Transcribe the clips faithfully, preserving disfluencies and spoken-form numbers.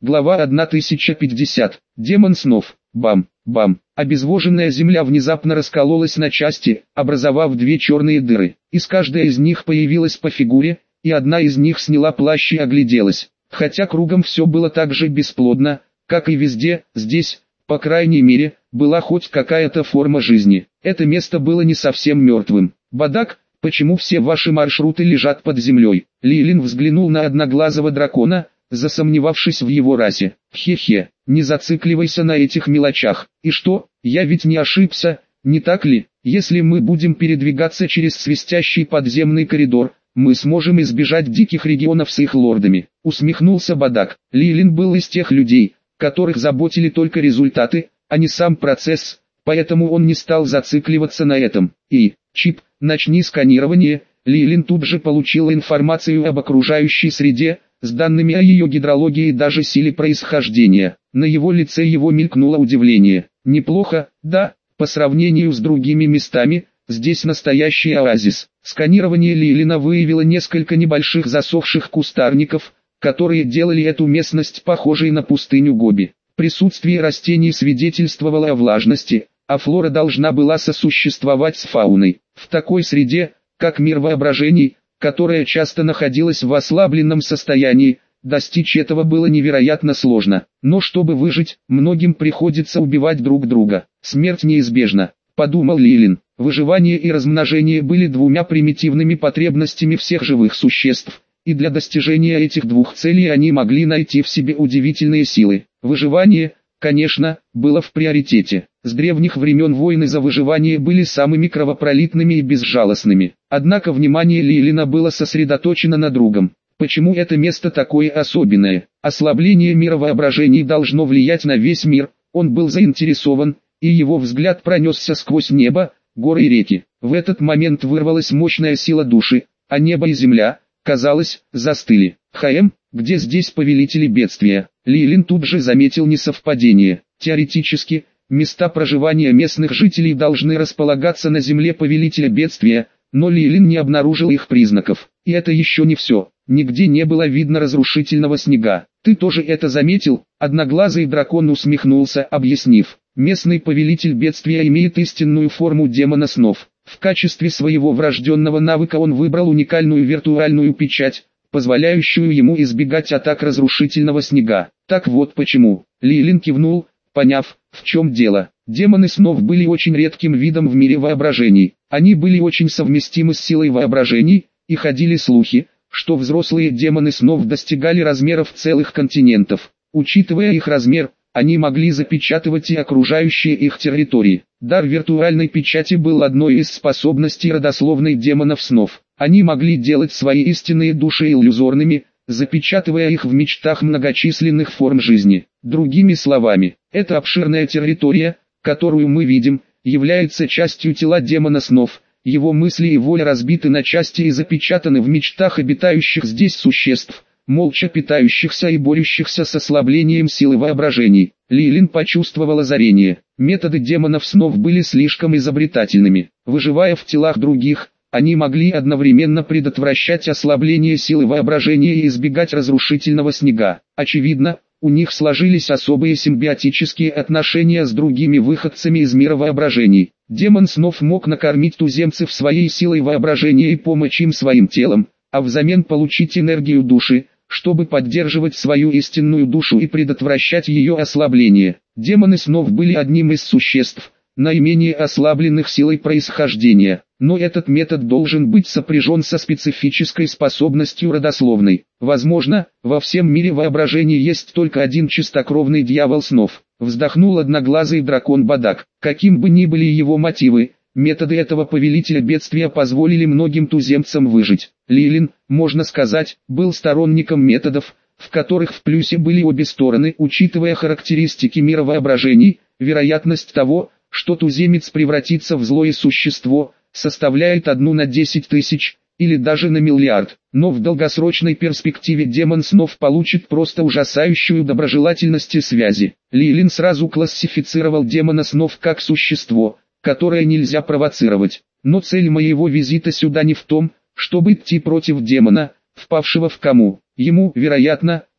Глава тысяча пятьдесят. Демон снов. Бам, бам. Обезвоженная земля внезапно раскололась на части, образовав две черные дыры. Из каждой из них появилась по фигуре, и одна из них сняла плащ и огляделась. Хотя кругом все было так же бесплодно, как и везде, здесь, по крайней мере, была хоть какая-то форма жизни. Это место было не совсем мертвым. Бадак, почему все ваши маршруты лежат под землей? Лилин взглянул на одноглазого дракона, засомневавшись в его расе. Хе-хе, не зацикливайся на этих мелочах. И что, я ведь не ошибся, не так ли? Если мы будем передвигаться через свистящий подземный коридор, мы сможем избежать диких регионов с их лордами. Усмехнулся Бадак. Лилин был из тех людей, которых заботили только результаты, а не сам процесс, поэтому он не стал зацикливаться на этом. И, Чип, начни сканирование. Лилин тут же получила информацию об окружающей среде, с данными о ее гидрологии и даже силе происхождения. На его лице его мелькнуло удивление. Неплохо, да, по сравнению с другими местами, здесь настоящий оазис. Сканирование Лилина выявило несколько небольших засохших кустарников, которые делали эту местность похожей на пустыню Гоби. Присутствие растений свидетельствовало о влажности, а флора должна была сосуществовать с фауной. В такой среде, как мир воображений, которая часто находилась в ослабленном состоянии, достичь этого было невероятно сложно. Но чтобы выжить, многим приходится убивать друг друга. Смерть неизбежна, подумал Лилин. Выживание и размножение были двумя примитивными потребностями всех живых существ, и для достижения этих двух целей они могли найти в себе удивительные силы. Выживание, конечно, было в приоритете. С древних времен войны за выживание были самыми кровопролитными и безжалостными. Однако внимание Лилина было сосредоточено на другом. Почему это место такое особенное? Ослабление мира воображений должно влиять на весь мир. Он был заинтересован, и его взгляд пронесся сквозь небо, горы и реки. В этот момент вырвалась мощная сила души, а небо и земля, казалось, застыли. «Хаэм, где здесь повелители бедствия?» Лилин тут же заметил несовпадение. Теоретически, места проживания местных жителей должны располагаться на земле повелителя бедствия, но Лилин не обнаружил их признаков. И это еще не все. Нигде не было видно разрушительного снега. «Ты тоже это заметил?» Одноглазый дракон усмехнулся, объяснив. Местный повелитель бедствия имеет истинную форму демона снов. В качестве своего врожденного навыка он выбрал уникальную виртуальную печать, позволяющую ему избегать атак разрушительного снега. Так вот почему. Лилин кивнул, поняв, в чем дело. Демоны снов были очень редким видом в мире воображений. Они были очень совместимы с силой воображений, и ходили слухи, что взрослые демоны снов достигали размеров целых континентов. Учитывая их размер, они могли запечатывать и окружающие их территории. Дар виртуальной печати был одной из способностей родословной демонов снов. Они могли делать свои истинные души иллюзорными, запечатывая их в мечтах многочисленных форм жизни. Другими словами, эта обширная территория, которую мы видим, является частью тела демона снов. Его мысли и воля разбиты на части и запечатаны в мечтах обитающих здесь существ, молча питающихся и борющихся с ослаблением силы воображений. Лилин почувствовал озарение. Методы демонов снов были слишком изобретательными. Выживая в телах других, они могли одновременно предотвращать ослабление силы воображения и избегать разрушительного снега. Очевидно, у них сложились особые симбиотические отношения с другими выходцами из мира воображений. Демон снов мог накормить туземцев своей силой воображения и помочь им своим телом, а взамен получить энергию души, чтобы поддерживать свою истинную душу и предотвращать ее ослабление. Демоны снов были одним из существ, наименее ослабленных силой происхождения, но этот метод должен быть сопряжен со специфической способностью родословной. Возможно, во всем мире воображения есть только один чистокровный дьявол снов. Вздохнул одноглазый дракон Бадак. Каким бы ни были его мотивы, методы этого повелителя бедствия позволили многим туземцам выжить. Лилин, можно сказать, был сторонником методов, в которых в плюсе были обе стороны. Учитывая характеристики мира воображений, вероятность того, что туземец превратится в злое существо, составляет одну на десять тысяч, или даже на миллиард. Но в долгосрочной перспективе демон снов получит просто ужасающую доброжелательность и связи. Лилин сразу классифицировал демона снов как существо, которое нельзя провоцировать. Но цель моего визита сюда не в том, чтобы идти против демона, впавшего в кому. Ему, вероятно,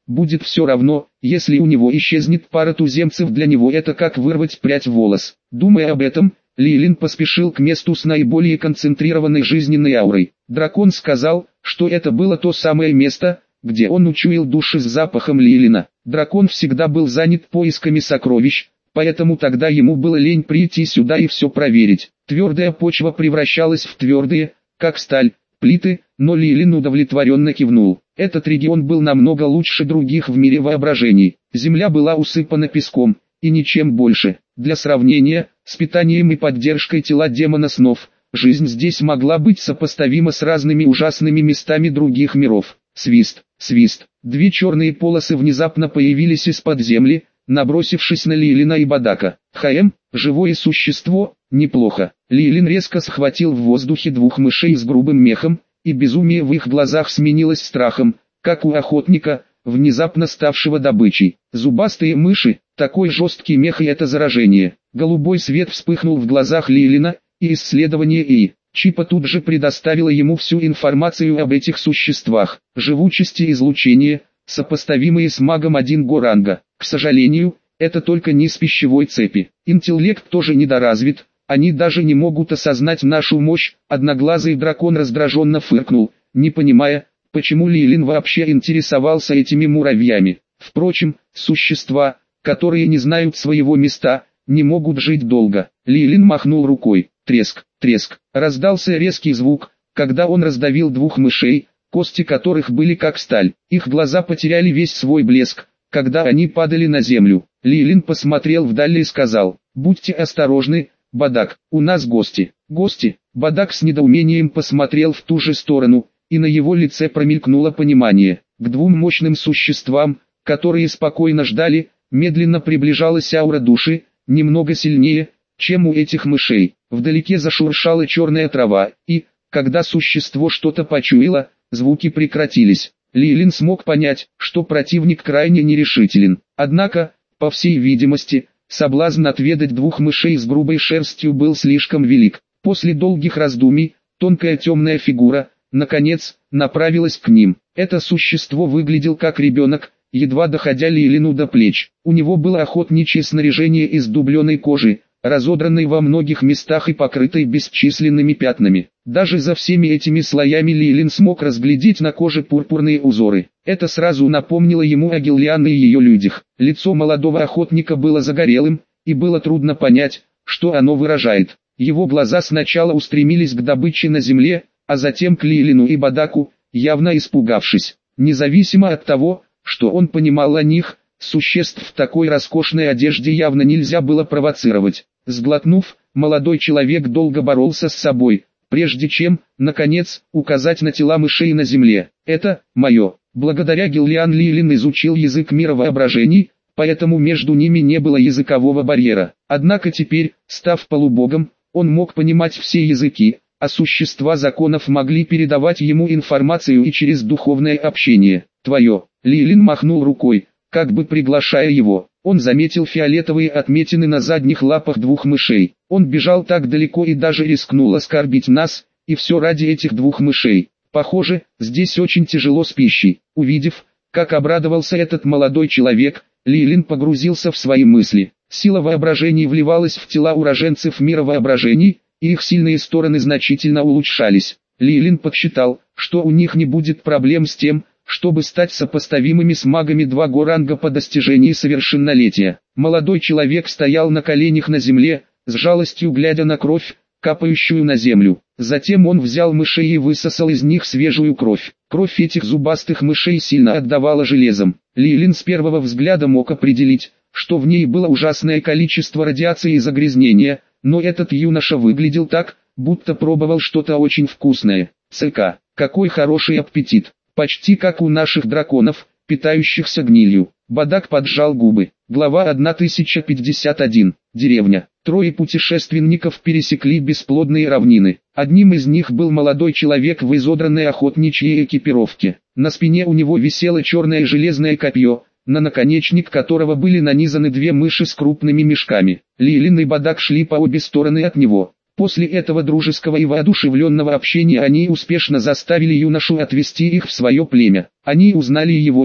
будет все равно, если у него исчезнет пара туземцев, для него это как вырвать прядь волос. Думая об этом, Лилин поспешил к месту с наиболее концентрированной жизненной аурой. Дракон сказал, что это было то самое место, где он учуял души с запахом Лилина. Дракон всегда был занят поисками сокровищ, поэтому тогда ему было лень прийти сюда и все проверить. Твердая почва превращалась в твердые, как сталь, плиты, но Лилин удовлетворенно кивнул. Этот регион был намного лучше других в мире воображений. Земля была усыпана песком, и ничем больше. Для сравнения, с питанием и поддержкой тела демона снов, жизнь здесь могла быть сопоставима с разными ужасными местами других миров. Свист, свист. Две черные полосы внезапно появились из-под земли, набросившись на Лилина и Бадака. «Хаэм, живое существо, неплохо». Лилин резко схватил в воздухе двух мышей с грубым мехом, и безумие в их глазах сменилось страхом, как у охотника, внезапно ставшего добычей. Зубастые мыши, такой жесткий мех и это заражение. Голубой свет вспыхнул в глазах Лилина, и исследование И. Чипа тут же предоставила ему всю информацию об этих существах. Живучесть и излучение, сопоставимые с магом один го ранга. К сожалению, это только низ пищевой цепи. Интеллект тоже недоразвит, они даже не могут осознать нашу мощь. Одноглазый дракон раздраженно фыркнул, не понимая, почему Лилин вообще интересовался этими муравьями. Впрочем, существа, которые не знают своего места, не могут жить долго. Лилин махнул рукой. Треск, треск. Раздался резкий звук, когда он раздавил двух мышей, кости которых были как сталь. Их глаза потеряли весь свой блеск, когда они падали на землю. Лилин посмотрел вдаль и сказал: «Будьте осторожны, Бадак, у нас гости». «Гости?» Бадак с недоумением посмотрел в ту же сторону, и на его лице промелькнуло понимание. К двум мощным существам, которые спокойно ждали, медленно приближалась аура души, немного сильнее, чем у этих мышей. Вдалеке зашуршала черная трава, и, когда существо что-то почуяло, звуки прекратились. Лилин смог понять, что противник крайне нерешителен. Однако, по всей видимости, соблазн отведать двух мышей с грубой шерстью был слишком велик. После долгих раздумий, тонкая темная фигура, наконец, направилась к ним. Это существо выглядело как ребенок, едва доходя Лилину до плеч. У него было охотничье снаряжение из дубленой кожи, разодранной во многих местах и покрытой бесчисленными пятнами. Даже за всеми этими слоями Лилин смог разглядеть на коже пурпурные узоры. Это сразу напомнило ему о Гиллиан и ее людях. Лицо молодого охотника было загорелым, и было трудно понять, что оно выражает. Его глаза сначала устремились к добыче на земле, а затем к Лилину и Бадаку, явно испугавшись. Независимо от того, что он понимал о них, существ в такой роскошной одежде явно нельзя было провоцировать. Сглотнув, молодой человек долго боролся с собой, прежде чем, наконец, указать на тела мышей на земле. «Это мое». Благодаря Гиллиан Лилин изучил язык мира воображений, поэтому между ними не было языкового барьера. Однако теперь, став полубогом, он мог понимать все языки, а существа законов могли передавать ему информацию и через духовное общение. «Твое». Лилин махнул рукой, как бы приглашая его. Он заметил фиолетовые отметины на задних лапах двух мышей. Он бежал так далеко и даже рискнул оскорбить нас, и все ради этих двух мышей. Похоже, здесь очень тяжело с пищей. Увидев, как обрадовался этот молодой человек, Лилин погрузился в свои мысли. Сила воображений вливалась в тела уроженцев мира воображений, и их сильные стороны значительно улучшались. Лилин подсчитал, что у них не будет проблем с тем, чтобы стать сопоставимыми с магами два го ранга по достижении совершеннолетия. Молодой человек стоял на коленях на земле, с жалостью глядя на кровь, капающую на землю. Затем он взял мышей и высосал из них свежую кровь. Кровь этих зубастых мышей сильно отдавала железом. Лилин с первого взгляда мог определить, что в ней было ужасное количество радиации и загрязнения, но этот юноша выглядел так, будто пробовал что-то очень вкусное. ЦК, какой хороший аппетит! Почти как у наших драконов, питающихся гнилью. Бадак поджал губы. Глава тысяча пятьдесят один. Деревня. Трое путешественников пересекли бесплодные равнины. Одним из них был молодой человек в изодранной охотничьей экипировке. На спине у него висело черное железное копье, на наконечник которого были нанизаны две мыши с крупными мешками. Лилин и Бадак шли по обе стороны от него. После этого дружеского и воодушевленного общения они успешно заставили юношу отвести их в свое племя. Они узнали его имя.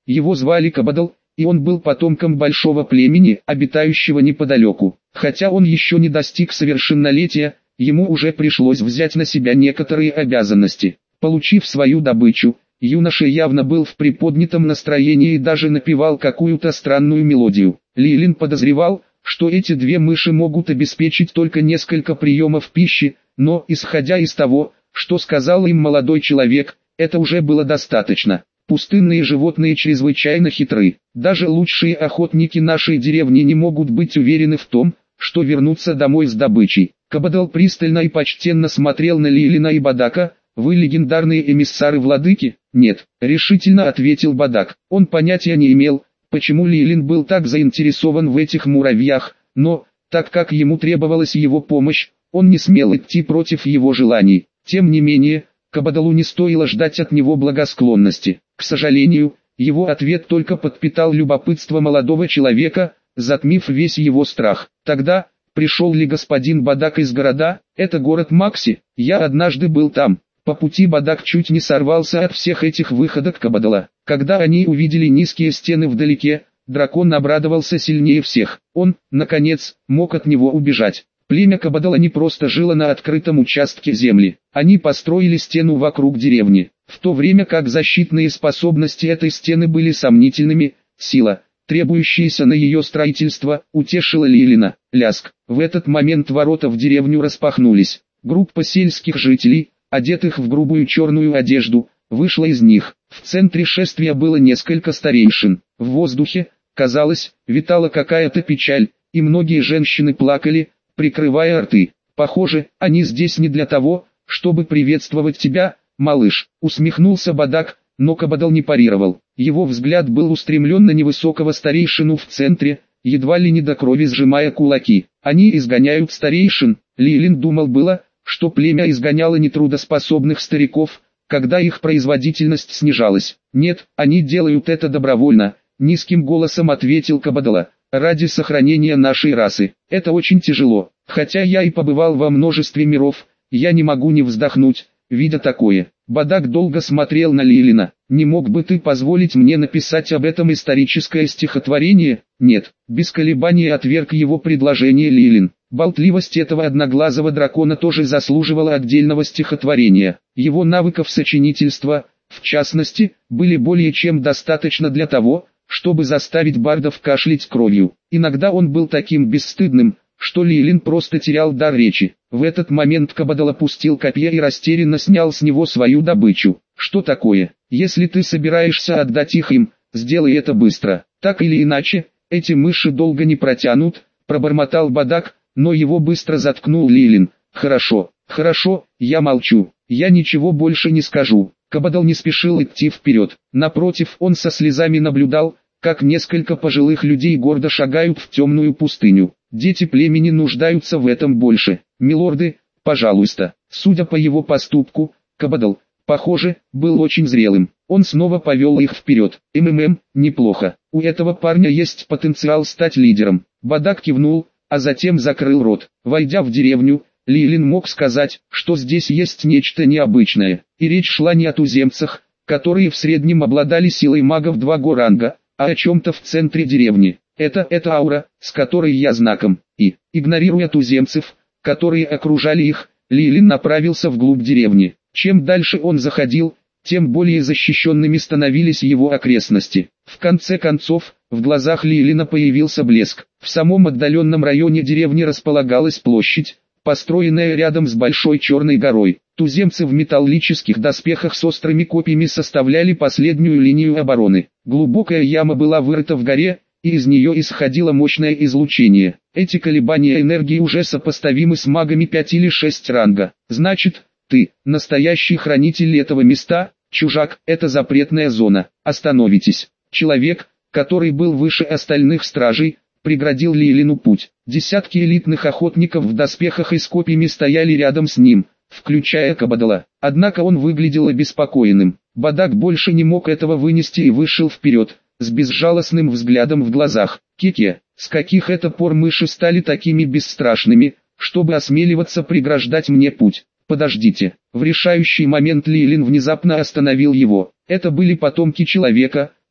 Его звали Кабадал, и он был потомком большого племени, обитающего неподалеку. Хотя он еще не достиг совершеннолетия, ему уже пришлось взять на себя некоторые обязанности. Получив свою добычу, юноша явно был в приподнятом настроении и даже напевал какую-то странную мелодию. Лилин подозревал, что эти две мыши могут обеспечить только несколько приемов пищи, но, исходя из того, что сказал им молодой человек, это уже было достаточно. Пустынные животные чрезвычайно хитры. Даже лучшие охотники нашей деревни не могут быть уверены в том, что вернутся домой с добычей. Кабадал пристально и почтенно смотрел на Лилина и Бадака. «Вы легендарные эмиссары владыки?» «Нет», — решительно ответил Бадак. Он понятия не имел, почему Лилин был так заинтересован в этих муравьях, но, так как ему требовалась его помощь, он не смел идти против его желаний. Тем не менее, Кабадалу не стоило ждать от него благосклонности. К сожалению, его ответ только подпитал любопытство молодого человека, затмив весь его страх. Тогда, пришел ли господин Бадак из города? Это город Макси, я однажды был там. По пути Бадак чуть не сорвался от всех этих выходок Кабадала. Когда они увидели низкие стены вдалеке, дракон обрадовался сильнее всех. Он, наконец, мог от него убежать. Племя Кабадала не просто жило на открытом участке земли. Они построили стену вокруг деревни. В то время как защитные способности этой стены были сомнительными, сила, требующаяся на ее строительство, утешила Лилина. Ляск. В этот момент ворота в деревню распахнулись. Группа сельских жителей, одетых в грубую черную одежду, вышла из них. В центре шествия было несколько старейшин. В воздухе, казалось, витала какая-то печаль, и многие женщины плакали, прикрывая рты. «Похоже, они здесь не для того, чтобы приветствовать тебя, малыш», — усмехнулся Бадак, но Кабадал не парировал. Его взгляд был устремлен на невысокого старейшину в центре, едва ли не до крови сжимая кулаки. «Они изгоняют старейшин», — Лилин думал было, что племя изгоняло нетрудоспособных стариков, когда их производительность снижалась. «Нет, они делают это добровольно», — низким голосом ответил Кабадала. «Ради сохранения нашей расы. Это очень тяжело. Хотя я и побывал во множестве миров, я не могу не вздохнуть, видя такое». Бадак долго смотрел на Лилина. «Не мог бы ты позволить мне написать об этом историческое стихотворение?» «Нет», — без колебаний отверг его предложение Лилин. Болтливость этого одноглазого дракона тоже заслуживала отдельного стихотворения. Его навыков сочинительства, в частности, были более чем достаточно для того, чтобы заставить бардов кашлять кровью. Иногда он был таким бесстыдным, что Лилин просто терял дар речи. В этот момент Кабадал опустил копье и растерянно снял с него свою добычу. «Что такое? Если ты собираешься отдать их им, сделай это быстро. Так или иначе, эти мыши долго не протянут», — пробормотал Бадак, но его быстро заткнул Лилин. «Хорошо, хорошо, я молчу, я ничего больше не скажу». Кабадал не спешил идти вперед. Напротив, он со слезами наблюдал, как несколько пожилых людей гордо шагают в темную пустыню. Дети племени нуждаются в этом больше. «Милорды, пожалуйста». Судя по его поступку, Кабадал, похоже, был очень зрелым. Он снова повел их вперед. «МММ, неплохо. У этого парня есть потенциал стать лидером». Бадак кивнул, а затем закрыл рот. Войдя в деревню, Лилин мог сказать, что здесь есть нечто необычное. И речь шла не о туземцах, которые в среднем обладали силой магов два ранга, а о чем-то в центре деревни. Это, это аура, с которой я знаком. И, игнорируя туземцев, которые окружали их, Лилин направился вглубь деревни. Чем дальше он заходил, тем более защищенными становились его окрестности. В конце концов, в глазах Лилина появился блеск. В самом отдаленном районе деревни располагалась площадь, построенная рядом с большой черной горой. Туземцы в металлических доспехах с острыми копьями составляли последнюю линию обороны. Глубокая яма была вырыта в горе, и из нее исходило мощное излучение. Эти колебания энергии уже сопоставимы с магами пять или шесть ранга. «Значит, ты, настоящий хранитель этого места, чужак, это запретная зона. Остановитесь». Человек, который был выше остальных стражей, преградил Лилину путь. Десятки элитных охотников в доспехах и с копьями стояли рядом с ним, включая Кабадала. Однако он выглядел обеспокоенным. Бадак больше не мог этого вынести и вышел вперед, с безжалостным взглядом в глазах. «Кеке, с каких это пор мыши стали такими бесстрашными, чтобы осмеливаться преграждать мне путь?» «Подождите». В решающий момент Лилин внезапно остановил его. Это были потомки человека,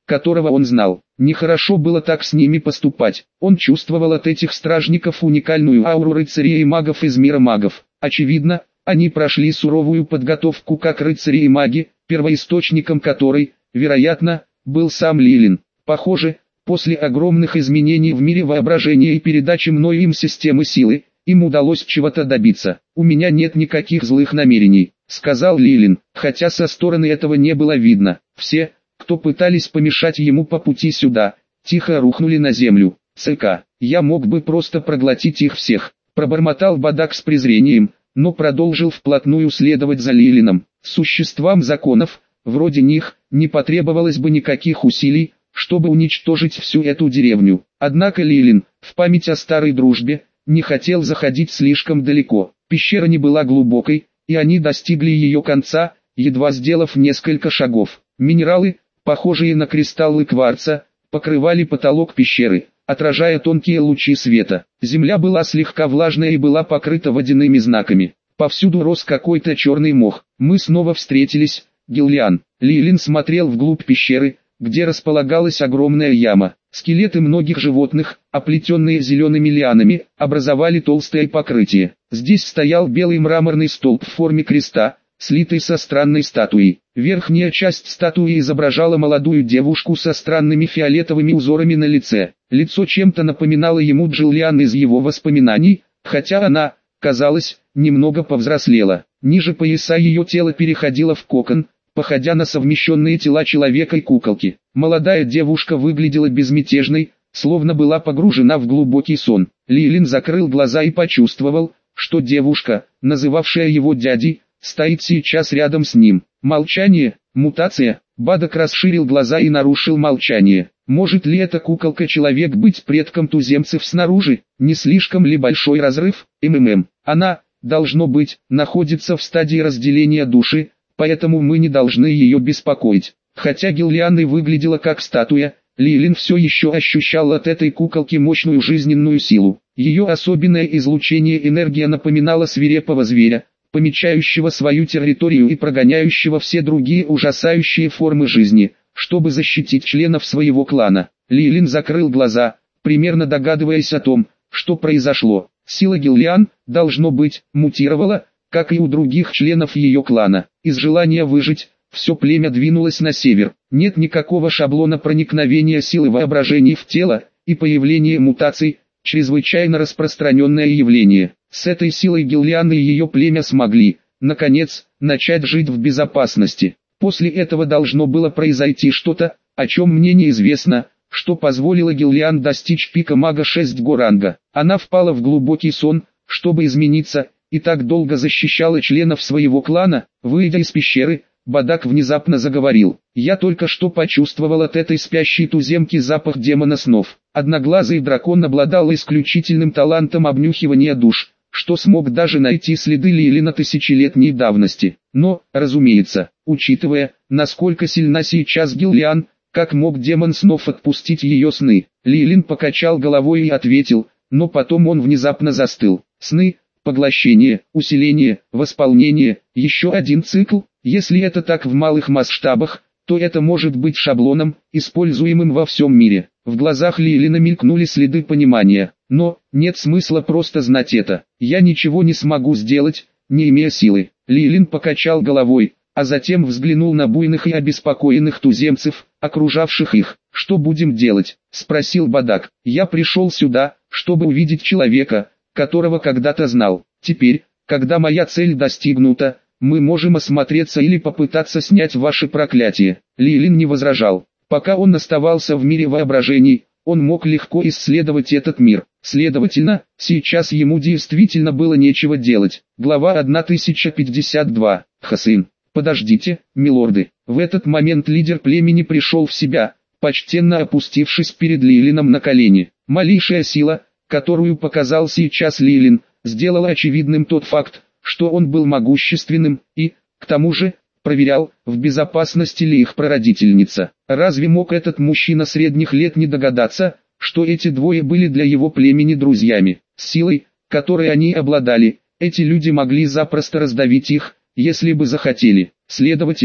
которого он знал. Нехорошо было так с ними поступать. Он чувствовал от этих стражников уникальную ауру рыцарей и магов из мира магов. Очевидно, они прошли суровую подготовку как рыцари и маги, первоисточником которой, вероятно, был сам Лилин. Похоже, после огромных изменений в мире воображения и передачи мною им системы силы, им удалось чего-то добиться. «У меня нет никаких злых намерений», — сказал Лилин, хотя со стороны этого не было видно. Все, кто пытались помешать ему по пути сюда, тихо рухнули на землю. «ЦК, я мог бы просто проглотить их всех», — пробормотал Бадак с презрением, но продолжил вплотную следовать за Лилином. Существам законов, вроде них, не потребовалось бы никаких усилий, чтобы уничтожить всю эту деревню. Однако Лилин, в память о старой дружбе, не хотел заходить слишком далеко. Пещера не была глубокой, и они достигли ее конца, едва сделав несколько шагов. Минералы, похожие на кристаллы кварца, покрывали потолок пещеры, отражая тонкие лучи света. Земля была слегка влажная и была покрыта водяными знаками. Повсюду рос какой-то черный мох. Мы снова встретились, Гиллиан. Лилин смотрел вглубь пещеры, где располагалась огромная яма. Скелеты многих животных, оплетенные зелеными лианами, образовали толстое покрытие. Здесь стоял белый мраморный столб в форме креста, слитый со странной статуей. Верхняя часть статуи изображала молодую девушку со странными фиолетовыми узорами на лице. Лицо чем-то напоминало ему Джиллиан из его воспоминаний, хотя она, казалось, немного повзрослела. Ниже пояса ее тело переходило в кокон, походя на совмещенные тела человека и куколки. Молодая девушка выглядела безмятежной, словно была погружена в глубокий сон. Лилин закрыл глаза и почувствовал, что девушка, называвшая его дядей, стоит сейчас рядом с ним. Молчание, мутация. Бадак расширил глаза и нарушил молчание. Может ли эта куколка-человек быть предком туземцев снаружи? Не слишком ли большой разрыв? МММ. Она, должно быть, находится в стадии разделения души, поэтому мы не должны ее беспокоить. Хотя Гиллиан и выглядела как статуя, Лилин все еще ощущал от этой куколки мощную жизненную силу. Ее особенное излучение энергия напоминала свирепого зверя, помечающего свою территорию и прогоняющего все другие ужасающие формы жизни, чтобы защитить членов своего клана. Лилин закрыл глаза, примерно догадываясь о том, что произошло. Сила Гиллиан, должно быть, мутировала, как и у других членов ее клана. Из желания выжить, все племя двинулось на север. Нет никакого шаблона проникновения силы воображений в тело, и появление мутаций – чрезвычайно распространенное явление. С этой силой Гиллиан и ее племя смогли, наконец, начать жить в безопасности. После этого должно было произойти что-то, о чем мне неизвестно, что позволило Гиллиан достичь пика мага шесть го ранга. Она впала в глубокий сон, чтобы измениться, и так долго защищала членов своего клана. Выйдя из пещеры, Бадак внезапно заговорил. «Я только что почувствовал от этой спящей туземки запах демона снов». Одноглазый дракон обладал исключительным талантом обнюхивания душ, что смог даже найти следы Лилина тысячелетней давности. Но, разумеется, учитывая, насколько сильна сейчас Гиллиан, как мог демон снов отпустить ее сны? Лилин покачал головой и ответил, но потом он внезапно застыл. Сны, поглощение, усиление, восполнение, еще один цикл. Если это так в малых масштабах, то это может быть шаблоном, используемым во всем мире. В глазах Лилина мелькнули следы понимания. Но, нет смысла просто знать это. Я ничего не смогу сделать, не имея силы. Лилин покачал головой, а затем взглянул на буйных и обеспокоенных туземцев, окружавших их. «Что будем делать?» – спросил Бадак. «Я пришел сюда, чтобы увидеть человека, которого когда-то знал. Теперь, когда моя цель достигнута, мы можем осмотреться или попытаться снять ваше проклятие». Лилин не возражал. Пока он оставался в мире воображений, он мог легко исследовать этот мир. Следовательно, сейчас ему действительно было нечего делать. Глава тысяча пятьдесят два. Хасин. «Подождите, милорды». В этот момент лидер племени пришел в себя, почтенно опустившись перед Лилином на колени. Малейшая сила, которую показал сейчас Лилин, сделала очевидным тот факт, что он был могущественным и, к тому же, проверял, в безопасности ли их прародительница. Разве мог этот мужчина средних лет не догадаться, что эти двое были для его племени друзьями? С силой, которой они обладали, эти люди могли запросто раздавить их, если бы захотели. Следовательно,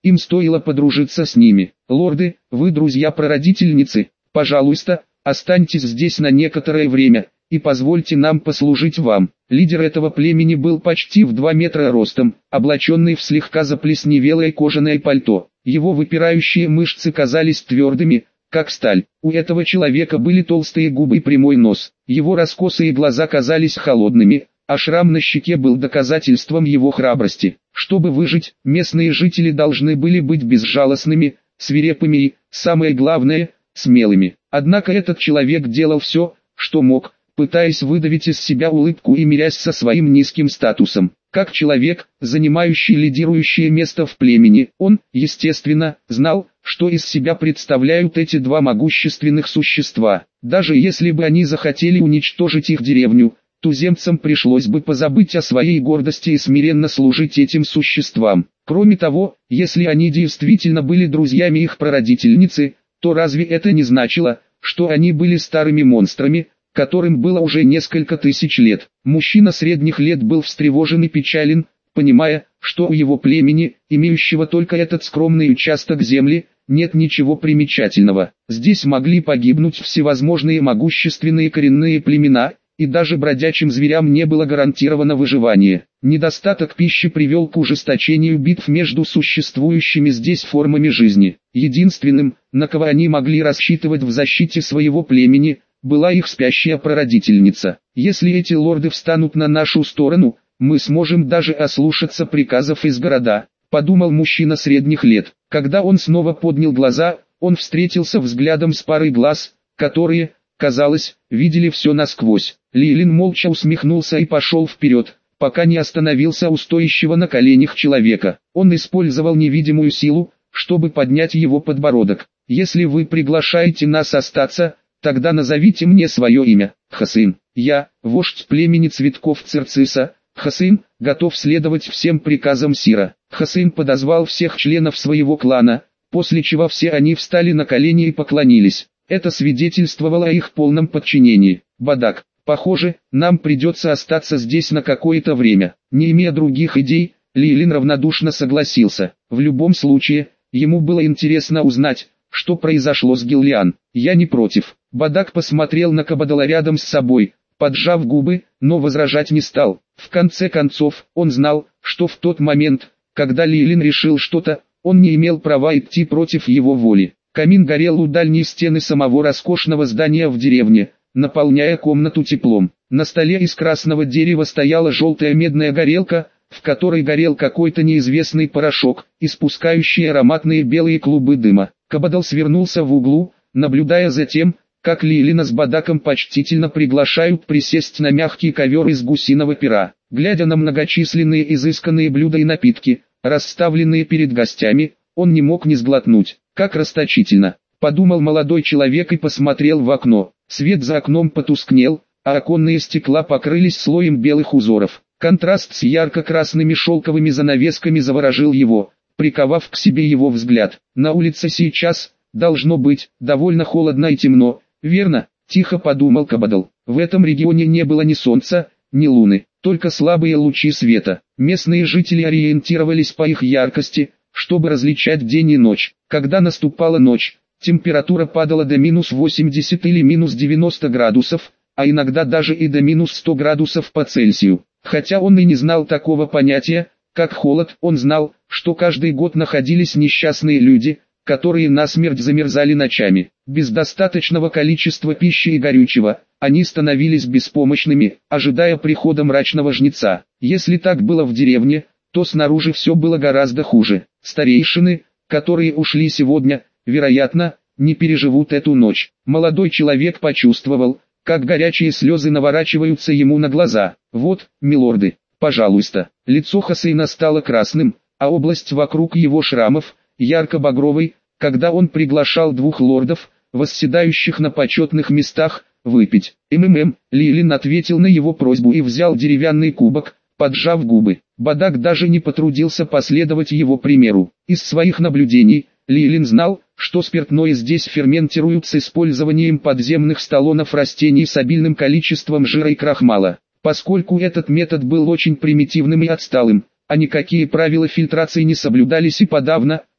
им стоило подружиться с ними. «Лорды, вы друзья прародительницы, пожалуйста, останьтесь здесь на некоторое время, и позвольте нам послужить вам». Лидер этого племени был почти в два метра ростом, облаченный в слегка заплесневелое кожаное пальто. Его выпирающие мышцы казались твердыми, как сталь. У этого человека были толстые губы и прямой нос. Его раскосые глаза казались холодными, а шрам на щеке был доказательством его храбрости. Чтобы выжить, местные жители должны были быть безжалостными, свирепыми и, самое главное, смелыми. Однако этот человек делал все, что мог, пытаясь выдавить из себя улыбку и мирясь со своим низким статусом. Как человек, занимающий лидирующее место в племени, он, естественно, знал, что из себя представляют эти два могущественных существа. Даже если бы они захотели уничтожить их деревню, туземцам пришлось бы позабыть о своей гордости и смиренно служить этим существам. Кроме того, если они действительно были друзьями их прародительницы, то разве это не значило, что они были старыми монстрами, которым было уже несколько тысяч лет? Мужчина средних лет был встревожен и печален, понимая, что у его племени, имеющего только этот скромный участок земли, нет ничего примечательного. Здесь могли погибнуть всевозможные могущественные коренные племена, и даже бродячим зверям не было гарантировано выживание. Недостаток пищи привел к ужесточению битв между существующими здесь формами жизни. Единственным, на кого они могли рассчитывать в защите своего племени, была их спящая прародительница. Если эти лорды встанут на нашу сторону, мы сможем даже ослушаться приказов из города, подумал мужчина средних лет. Когда он снова поднял глаза, он встретился взглядом с парой глаз, которые, казалось, видели все насквозь. Лилин молча усмехнулся и пошел вперед, пока не остановился у стоящего на коленях человека. Он использовал невидимую силу, чтобы поднять его подбородок. «Если вы приглашаете нас остаться, тогда назовите мне свое имя». «Хасин. Я, вождь племени цветков Цирциса. Хасин, готов следовать всем приказам Сира». Хасин подозвал всех членов своего клана, после чего все они встали на колени и поклонились. Это свидетельствовало о их полном подчинении. «Бадак, похоже, нам придется остаться здесь на какое-то время». Не имея других идей, Лилин равнодушно согласился. В любом случае, ему было интересно узнать, что произошло с Гиллиан. «Я не против». Бадак посмотрел на Кабадала рядом с собой, поджав губы, но возражать не стал. В конце концов, он знал, что в тот момент, когда Лилин решил что-то, он не имел права идти против его воли. Камин горел у дальней стены самого роскошного здания в деревне, наполняя комнату теплом. На столе из красного дерева стояла желтая медная горелка, в которой горел какой-то неизвестный порошок, испускающий ароматные белые клубы дыма. Кабадал свернулся в углу, наблюдая за тем, как Лилина с Бадаком почтительно приглашают присесть на мягкий ковер из гусиного пера. Глядя на многочисленные изысканные блюда и напитки, расставленные перед гостями, он не мог не сглотнуть. «Как расточительно», — подумал молодой человек и посмотрел в окно. Свет за окном потускнел, а оконные стекла покрылись слоем белых узоров. Контраст с ярко-красными шелковыми занавесками заворожил его, приковав к себе его взгляд. На улице сейчас, должно быть, довольно холодно и темно, верно? Тихо подумал Кабадал. В этом регионе не было ни солнца, ни луны, только слабые лучи света. Местные жители ориентировались по их яркости, чтобы различать день и ночь. Когда наступала ночь, температура падала до минус восьмидесяти или минус девяноста градусов, а иногда даже и до минус ста градусов по Цельсию. Хотя он и не знал такого понятия, как холод, он знал, что каждый год находились несчастные люди, которые насмерть замерзали ночами. Без достаточного количества пищи и горючего, они становились беспомощными, ожидая прихода мрачного жнеца. Если так было в деревне, то снаружи все было гораздо хуже. Старейшины, которые ушли сегодня, вероятно, не переживут эту ночь. Молодой человек почувствовал, как горячие слезы наворачиваются ему на глаза. «Вот, милорды, пожалуйста». Лицо Хасейна стало красным, а область вокруг его шрамов, ярко-багровой, когда он приглашал двух лордов, восседающих на почетных местах, выпить. «МММ», Лилин ответил на его просьбу и взял деревянный кубок, поджав губы. Бадак даже не потрудился последовать его примеру. Из своих наблюдений, Лилин знал, что спиртное здесь ферментируют с использованием подземных столонов растений с обильным количеством жира и крахмала. Поскольку этот метод был очень примитивным и отсталым, а никакие правила фильтрации не соблюдались и подавно,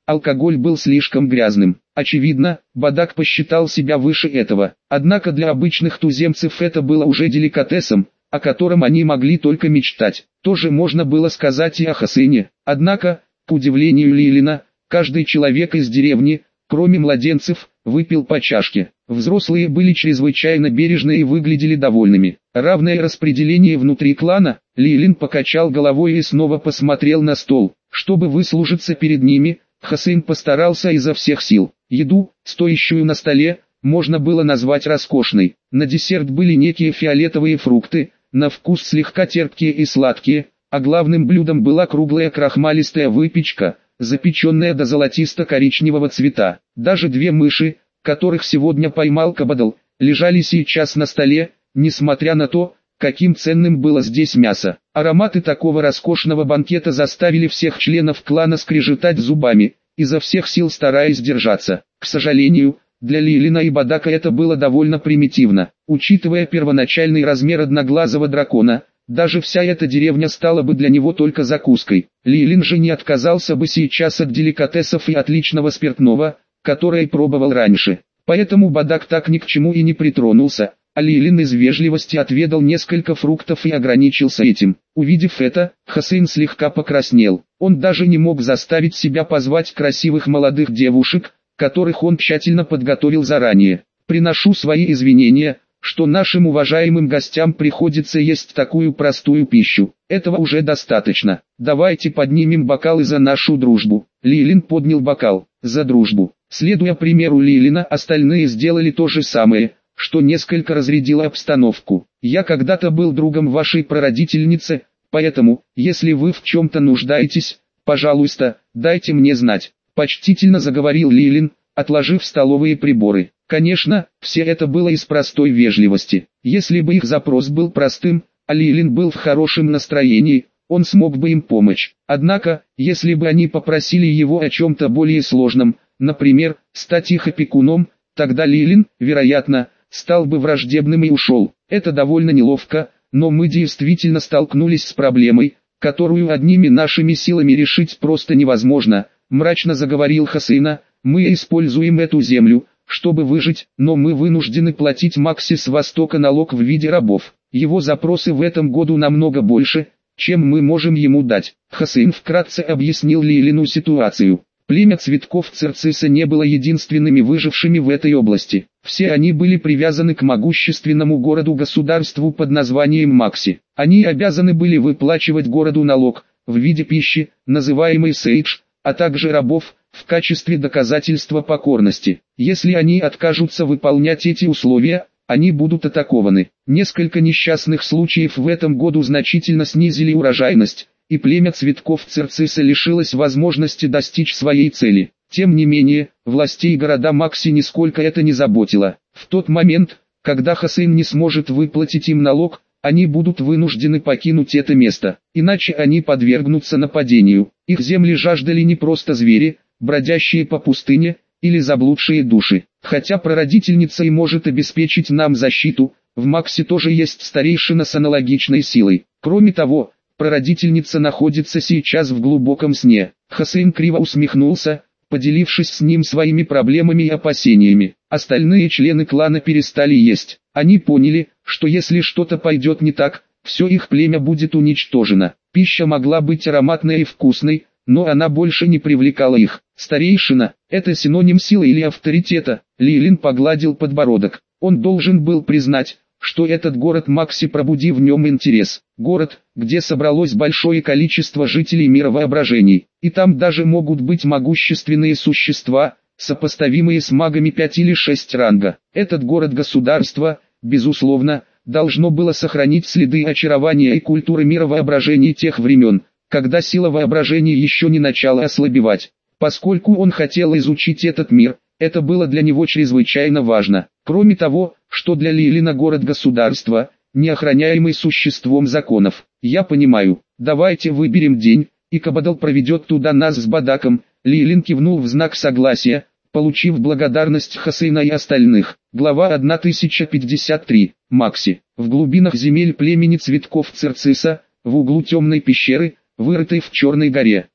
Алкоголь был слишком грязным. Очевидно, Бадак посчитал себя выше этого. Однако для обычных туземцев это было уже деликатесом, о котором они могли только мечтать. Тоже можно было сказать и о Хасейне. Однако, к удивлению Лилина, каждый человек из деревни, кроме младенцев, выпил по чашке. Взрослые были чрезвычайно бережны и выглядели довольными. Равное распределение внутри клана. Лилин покачал головой и снова посмотрел на стол. Чтобы выслужиться перед ними, Хасейн постарался изо всех сил. Еду, стоящую на столе, можно было назвать роскошной. На десерт были некие фиолетовые фрукты, на вкус слегка терпкие и сладкие, а главным блюдом была круглая крахмалистая выпечка, запеченная до золотисто-коричневого цвета. Даже две мыши, которых сегодня поймал Кабадал, лежали сейчас на столе, несмотря на то, каким ценным было здесь мясо. Ароматы такого роскошного банкета заставили всех членов клана скрежетать зубами, изо всех сил стараясь держаться. К сожалению, для Лилина и Бадака это было довольно примитивно. Учитывая первоначальный размер одноглазого дракона, даже вся эта деревня стала бы для него только закуской. Лилин же не отказался бы сейчас от деликатесов и отличного спиртного, которое пробовал раньше. Поэтому Бадак так ни к чему и не притронулся, а Лилин из вежливости отведал несколько фруктов и ограничился этим. Увидев это, Хасейн слегка покраснел. Он даже не мог заставить себя позвать красивых молодых девушек, которых он тщательно подготовил заранее. «Приношу свои извинения, что нашим уважаемым гостям приходится есть такую простую пищу. Этого уже достаточно. Давайте поднимем бокалы за нашу дружбу». Лилин поднял бокал за дружбу. Следуя примеру Лилина, остальные сделали то же самое, что несколько разрядило обстановку. «Я когда-то был другом вашей прародительницы, поэтому, если вы в чем-то нуждаетесь, пожалуйста, дайте мне знать», — почтительно заговорил Лилин, отложив столовые приборы. Конечно, все это было из простой вежливости. Если бы их запрос был простым, а Лилин был в хорошем настроении, он смог бы им помочь. Однако, если бы они попросили его о чем-то более сложном, например, стать их опекуном, тогда Лилин, вероятно, стал бы враждебным и ушел. Это довольно неловко, но мы действительно столкнулись с проблемой, которую одними нашими силами решить просто невозможно, мрачно заговорил Хасейна. Мы используем эту землю, чтобы выжить, но мы вынуждены платить Макси с востока налог в виде рабов. Его запросы в этом году намного больше, чем мы можем ему дать. Хасейн вкратце объяснил Лилину ситуацию. Племя цветков Церциса не было единственными выжившими в этой области. Все они были привязаны к могущественному городу-государству под названием Макси. Они обязаны были выплачивать городу налог, в виде пищи, называемой сейдж, а также рабов, в качестве доказательства покорности. Если они откажутся выполнять эти условия, они будут атакованы. Несколько несчастных случаев в этом году значительно снизили урожайность, и племя цветков Церциса лишилось возможности достичь своей цели. Тем не менее, властей города Макси нисколько это не заботило. В тот момент, когда Хасейн не сможет выплатить им налог, они будут вынуждены покинуть это место, иначе они подвергнутся нападению. Их земли жаждали не просто звери, бродящие по пустыне, или заблудшие души. Хотя прародительница и может обеспечить нам защиту, в Максе тоже есть старейшина с аналогичной силой. Кроме того, прародительница находится сейчас в глубоком сне. Хасейн криво усмехнулся, поделившись с ним своими проблемами и опасениями. Остальные члены клана перестали есть. Они поняли, что если что-то пойдет не так, все их племя будет уничтожено. Пища могла быть ароматной и вкусной, но она больше не привлекала их. Старейшина – это синоним силы или авторитета. Лилин погладил подбородок. Он должен был признать, что этот город Макси пробуди в нем интерес. Город, где собралось большое количество жителей мира воображений. И там даже могут быть могущественные существа, сопоставимые с магами пять или шесть ранга. Этот город-государство, безусловно, должно было сохранить следы очарования и культуры мира воображений тех времен, когда сила воображения еще не начала ослабевать. Поскольку он хотел изучить этот мир, это было для него чрезвычайно важно. Кроме того, что для Лилина город-государство, не охраняемый существом законов. Я понимаю, давайте выберем день, и Кабадал проведет туда нас с Бадаком. Лилин кивнул в знак согласия, получив благодарность Хасейна и остальных. Глава тысяча пятьдесят три. Макси. В глубинах земель племени цветков Церциса, в углу темной пещеры, вырытой в Черной горе,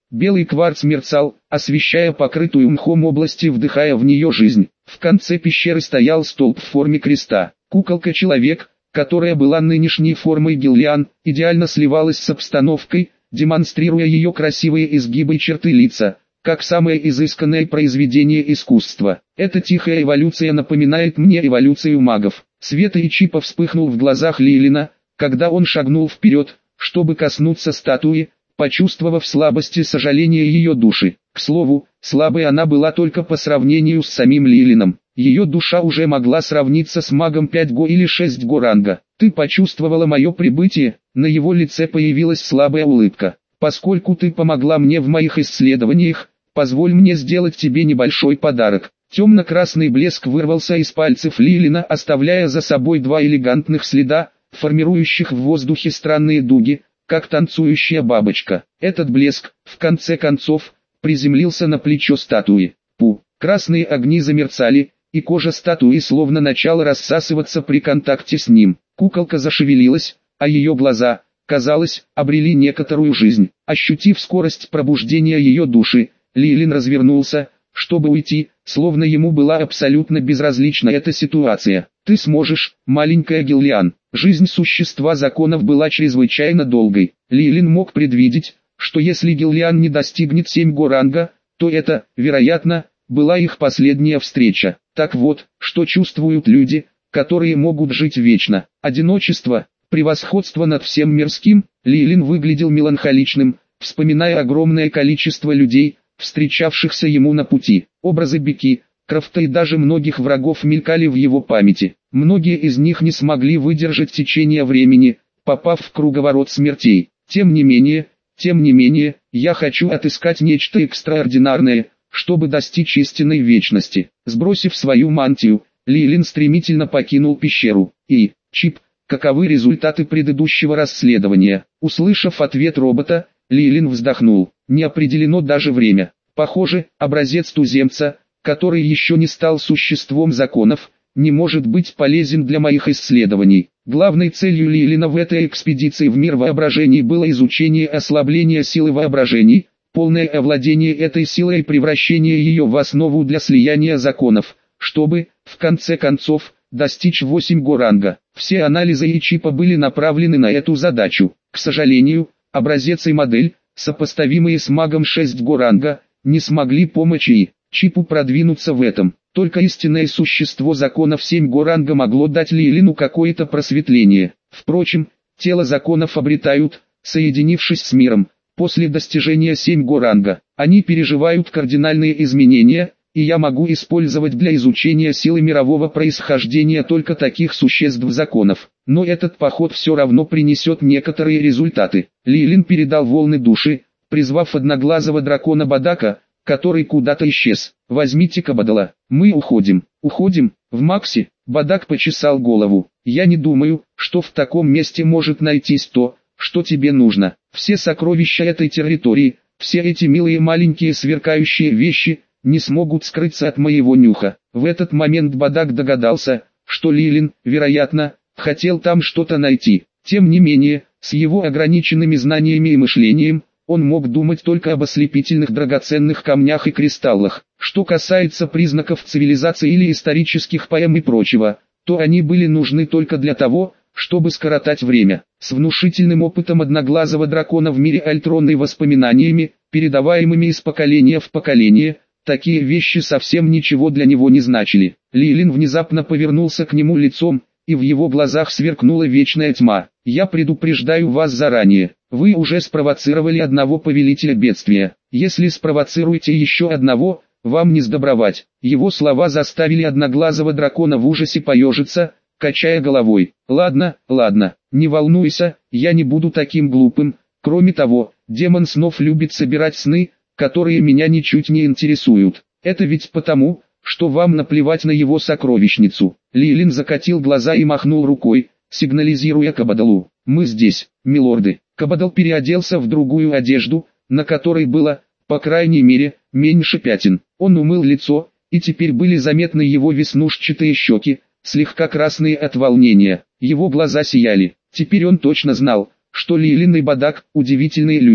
Белый кварц мерцал, освещая покрытую мхом область и вдыхая в нее жизнь. В конце пещеры стоял столб в форме креста. Куколка-человек, которая была нынешней формой Гиллиан, идеально сливалась с обстановкой, демонстрируя ее красивые изгибы и черты лица, как самое изысканное произведение искусства. Эта тихая эволюция напоминает мне эволюцию магов. Свет Ичипа вспыхнул в глазах Лилина, когда он шагнул вперед, чтобы коснуться статуи, почувствовав слабость и сожаление ее души. К слову, слабой она была только по сравнению с самим Лилином. Ее душа уже могла сравниться с магом пять го или шесть го ранга. «Ты почувствовала мое прибытие?» На его лице появилась слабая улыбка. «Поскольку ты помогла мне в моих исследованиях, позволь мне сделать тебе небольшой подарок». Темно-красный блеск вырвался из пальцев Лилина, оставляя за собой два элегантных следа, формирующих в воздухе странные дуги, как танцующая бабочка. Этот блеск, в конце концов, приземлился на плечо статуи. Пу! Красные огни замерцали, и кожа статуи словно начала рассасываться при контакте с ним. Куколка зашевелилась, а ее глаза, казалось, обрели некоторую жизнь. Ощутив скорость пробуждения ее души, Лилин развернулся, чтобы уйти, словно ему была абсолютно безразлична эта ситуация. «Ты сможешь, маленькая Гиллиан». Жизнь существа законов была чрезвычайно долгой. Лилин мог предвидеть, что если Гиллиан не достигнет семь го ранга, то это, вероятно, была их последняя встреча. Так вот, что чувствуют люди, которые могут жить вечно. Одиночество, превосходство над всем мирским. Лилин выглядел меланхоличным, вспоминая огромное количество людей, встречавшихся ему на пути. Образы Беки, Крафта и даже многих врагов мелькали в его памяти. Многие из них не смогли выдержать течение времени, попав в круговорот смертей. Тем не менее, тем не менее, я хочу отыскать нечто экстраординарное, чтобы достичь истинной вечности. Сбросив свою мантию, Лилин стремительно покинул пещеру. И, Чип, каковы результаты предыдущего расследования? Услышав ответ робота, Лилин вздохнул. Не определено даже время. Похоже, образец туземца, который еще не стал существом законов, не может быть полезен для моих исследований. Главной целью Лилина в этой экспедиции в мир воображений было изучение ослабления силы воображений, полное овладение этой силой и превращение ее в основу для слияния законов, чтобы, в конце концов, достичь восемь го ранга. Все анализы Ичипа были направлены на эту задачу. К сожалению, образец и модель, сопоставимые с магом шесть го ранга, не смогли помочь и Чипу продвинуться в этом. Только истинное существо законов семь го ранга могло дать Лилину какое-то просветление. Впрочем, тело законов обретают, соединившись с миром, после достижения семь го ранга. Они переживают кардинальные изменения, и я могу использовать для изучения силы мирового происхождения только таких существ законов. Но этот поход все равно принесет некоторые результаты. Лилин передал волны души, призвав одноглазого дракона Бадака, который куда-то исчез. «Возьмите Кабадала, мы уходим». «Уходим? В Максе?» Бадак почесал голову. «Я не думаю, что в таком месте может найтись то, что тебе нужно. Все сокровища этой территории, все эти милые маленькие сверкающие вещи, не смогут скрыться от моего нюха». В этот момент Бадак догадался, что Лилин, вероятно, хотел там что-то найти. Тем не менее, с его ограниченными знаниями и мышлением, он мог думать только об ослепительных драгоценных камнях и кристаллах. Что касается признаков цивилизации или исторических поэм и прочего, то они были нужны только для того, чтобы скоротать время. С внушительным опытом одноглазого дракона в мире Альтрона и воспоминаниями, передаваемыми из поколения в поколение, такие вещи совсем ничего для него не значили. Лилин внезапно повернулся к нему лицом, и в его глазах сверкнула вечная тьма. «Я предупреждаю вас заранее. Вы уже спровоцировали одного повелителя бедствия. Если спровоцируете еще одного, вам не сдобровать». Его слова заставили одноглазого дракона в ужасе поежиться, качая головой. «Ладно, ладно, не волнуйся, я не буду таким глупым. Кроме того, демон снов любит собирать сны, которые меня ничуть не интересуют. Это ведь потому, что вам наплевать на его сокровищницу». Лилин закатил глаза и махнул рукой, сигнализируя Кабадалу. «Мы здесь, милорды». Кабадал переоделся в другую одежду, на которой было, по крайней мере, меньше пятен. Он умыл лицо, и теперь были заметны его веснушчатые щеки, слегка красные от волнения. Его глаза сияли. Теперь он точно знал, что Лилин и Бадак – удивительные люди.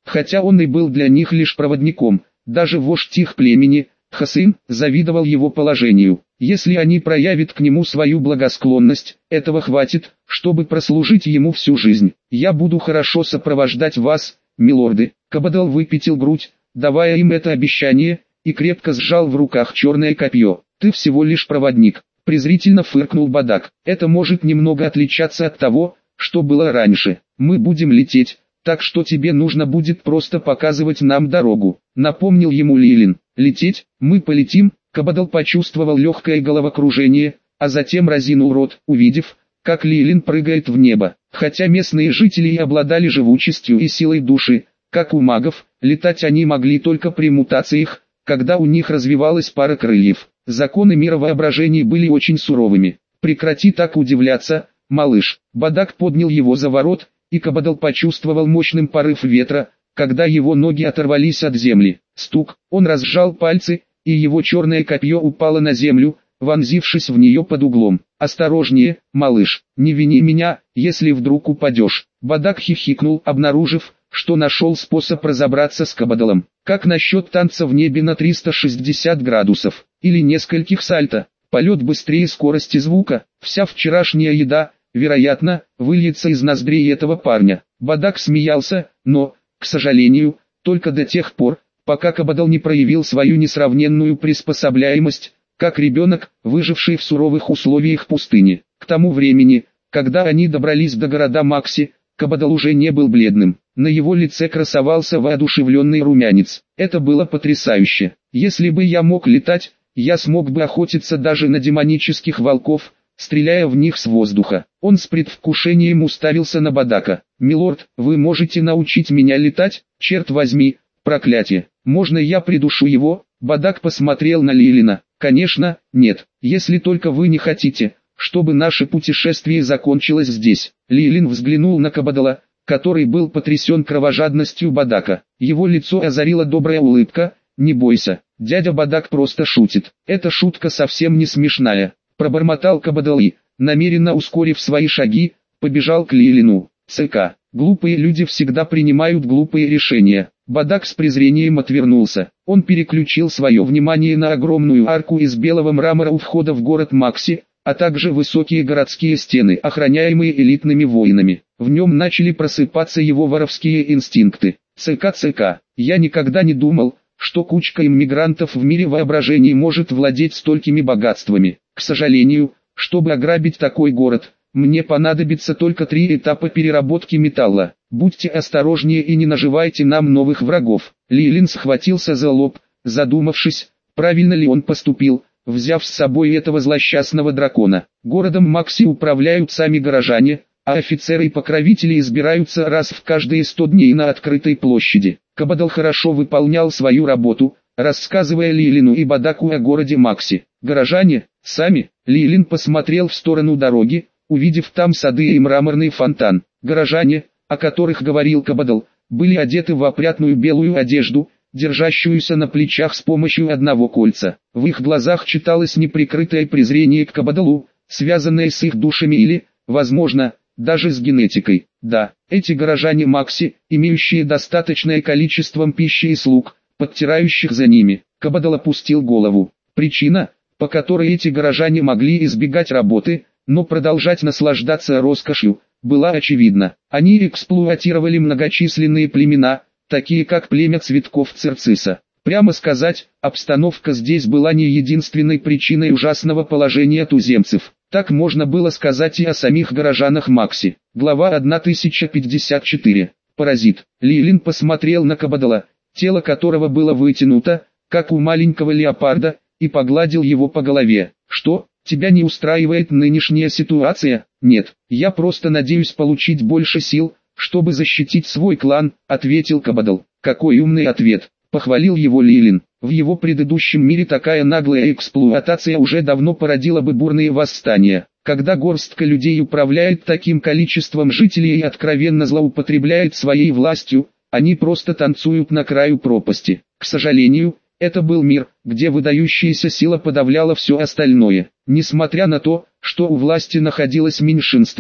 Хотя он и был для них лишь проводником, даже вождь их племени, Хасин, завидовал его положению. Если они проявят к нему свою благосклонность, этого хватит, чтобы прослужить ему всю жизнь. Я буду хорошо сопровождать вас, милорды. Кабадал выпятил грудь, давая им это обещание, и крепко сжал в руках черное копье. Ты всего лишь проводник, презрительно фыркнул Бадак. Это может немного отличаться от того, что было раньше. Мы будем лететь, так что тебе нужно будет просто показывать нам дорогу, напомнил ему Лилин. Лететь, мы полетим. Кабадал почувствовал легкое головокружение, а затем разинул рот, увидев, как Лилин прыгает в небо. Хотя местные жители и обладали живучестью и силой души, как у магов, летать они могли только при мутациях, когда у них развивалась пара крыльев. Законы мира воображений были очень суровыми. Прекрати так удивляться, малыш. Бадак поднял его за ворот, и Кабадал почувствовал мощным порыв ветра, когда его ноги оторвались от земли. Стук, он разжал пальцы, и его черное копье упало на землю, вонзившись в нее под углом. «Осторожнее, малыш, не вини меня, если вдруг упадешь». Бадак хихикнул, обнаружив, что нашел способ разобраться с Кабадалом. Как насчет танца в небе на триста шестьдесят градусов, или нескольких сальто? Полет быстрее скорости звука. Вся вчерашняя еда, вероятно, выльется из ноздрей этого парня. Бадак смеялся, но, к сожалению, только до тех пор, пока Кабадал не проявил свою несравненную приспособляемость, как ребенок, выживший в суровых условиях пустыни. К тому времени, когда они добрались до города Макси, Кабадал уже не был бледным. На его лице красовался воодушевленный румянец. Это было потрясающе. Если бы я мог летать, я смог бы охотиться даже на демонических волков, стреляя в них с воздуха. Он с предвкушением уставился на Бадака. «Милорд, вы можете научить меня летать? Черт возьми, проклятие! Можно я придушу его?» Бадак посмотрел на Лилина. «Конечно, нет, если только вы не хотите, чтобы наше путешествие закончилось здесь». Лилин взглянул на Кабадала, который был потрясен кровожадностью Бадака. Его лицо озарила добрая улыбка. «Не бойся, дядя Бадак просто шутит. Эта шутка совсем не смешная», — пробормотал Кабадал и, намеренно ускорив свои шаги, побежал к Лилину. «ЦК, глупые люди всегда принимают глупые решения». Бадак с презрением отвернулся. Он переключил свое внимание на огромную арку из белого мрамора у входа в город Макси, а также высокие городские стены, охраняемые элитными воинами. В нем начали просыпаться его воровские инстинкты. «ЦК-ЦК, я никогда не думал, что кучка иммигрантов в мире воображений может владеть столькими богатствами. К сожалению, чтобы ограбить такой город, мне понадобится только три этапа переработки металла. Будьте осторожнее и не наживайте нам новых врагов». Лилин схватился за лоб, задумавшись, правильно ли он поступил, взяв с собой этого злосчастного дракона. Городом Макси управляют сами горожане, а офицеры и покровители избираются раз в каждые сто дней на открытой площади. Кабадал хорошо выполнял свою работу, рассказывая Лилину и Бадаку о городе Макси. Горожане, сами. Лилин посмотрел в сторону дороги, увидев там сады и мраморный фонтан. Горожане, о которых говорил Кабадал, были одеты в опрятную белую одежду, держащуюся на плечах с помощью одного кольца. В их глазах читалось неприкрытое презрение к Кабадалу, связанное с их душами или, возможно, даже с генетикой. Да, эти горожане Макси, имеющие достаточное количество пищи и слуг, подтирающих за ними. Кабадал опустил голову. Причина, по которой эти горожане могли избегать работы, но продолжать наслаждаться роскошью, была очевидна. Они эксплуатировали многочисленные племена, такие как племя цветков Цирциса. Прямо сказать, обстановка здесь была не единственной причиной ужасного положения туземцев. Так можно было сказать и о самих горожанах Макси. Глава тысяча пятьдесят четыре. Паразит. Лилин посмотрел на Кабадала, тело которого было вытянуто, как у маленького леопарда, и погладил его по голове. «Что, тебя не устраивает нынешняя ситуация?» «Нет, я просто надеюсь получить больше сил, чтобы защитить свой клан», — ответил Кабадал. «Какой умный ответ», — похвалил его Лилин. В его предыдущем мире такая наглая эксплуатация уже давно породила бы бурные восстания. Когда горстка людей управляет таким количеством жителей и откровенно злоупотребляет своей властью, они просто танцуют на краю пропасти. К сожалению, это был мир, где выдающаяся сила подавляла все остальное. Несмотря на то, что у власти находилось меньшинство,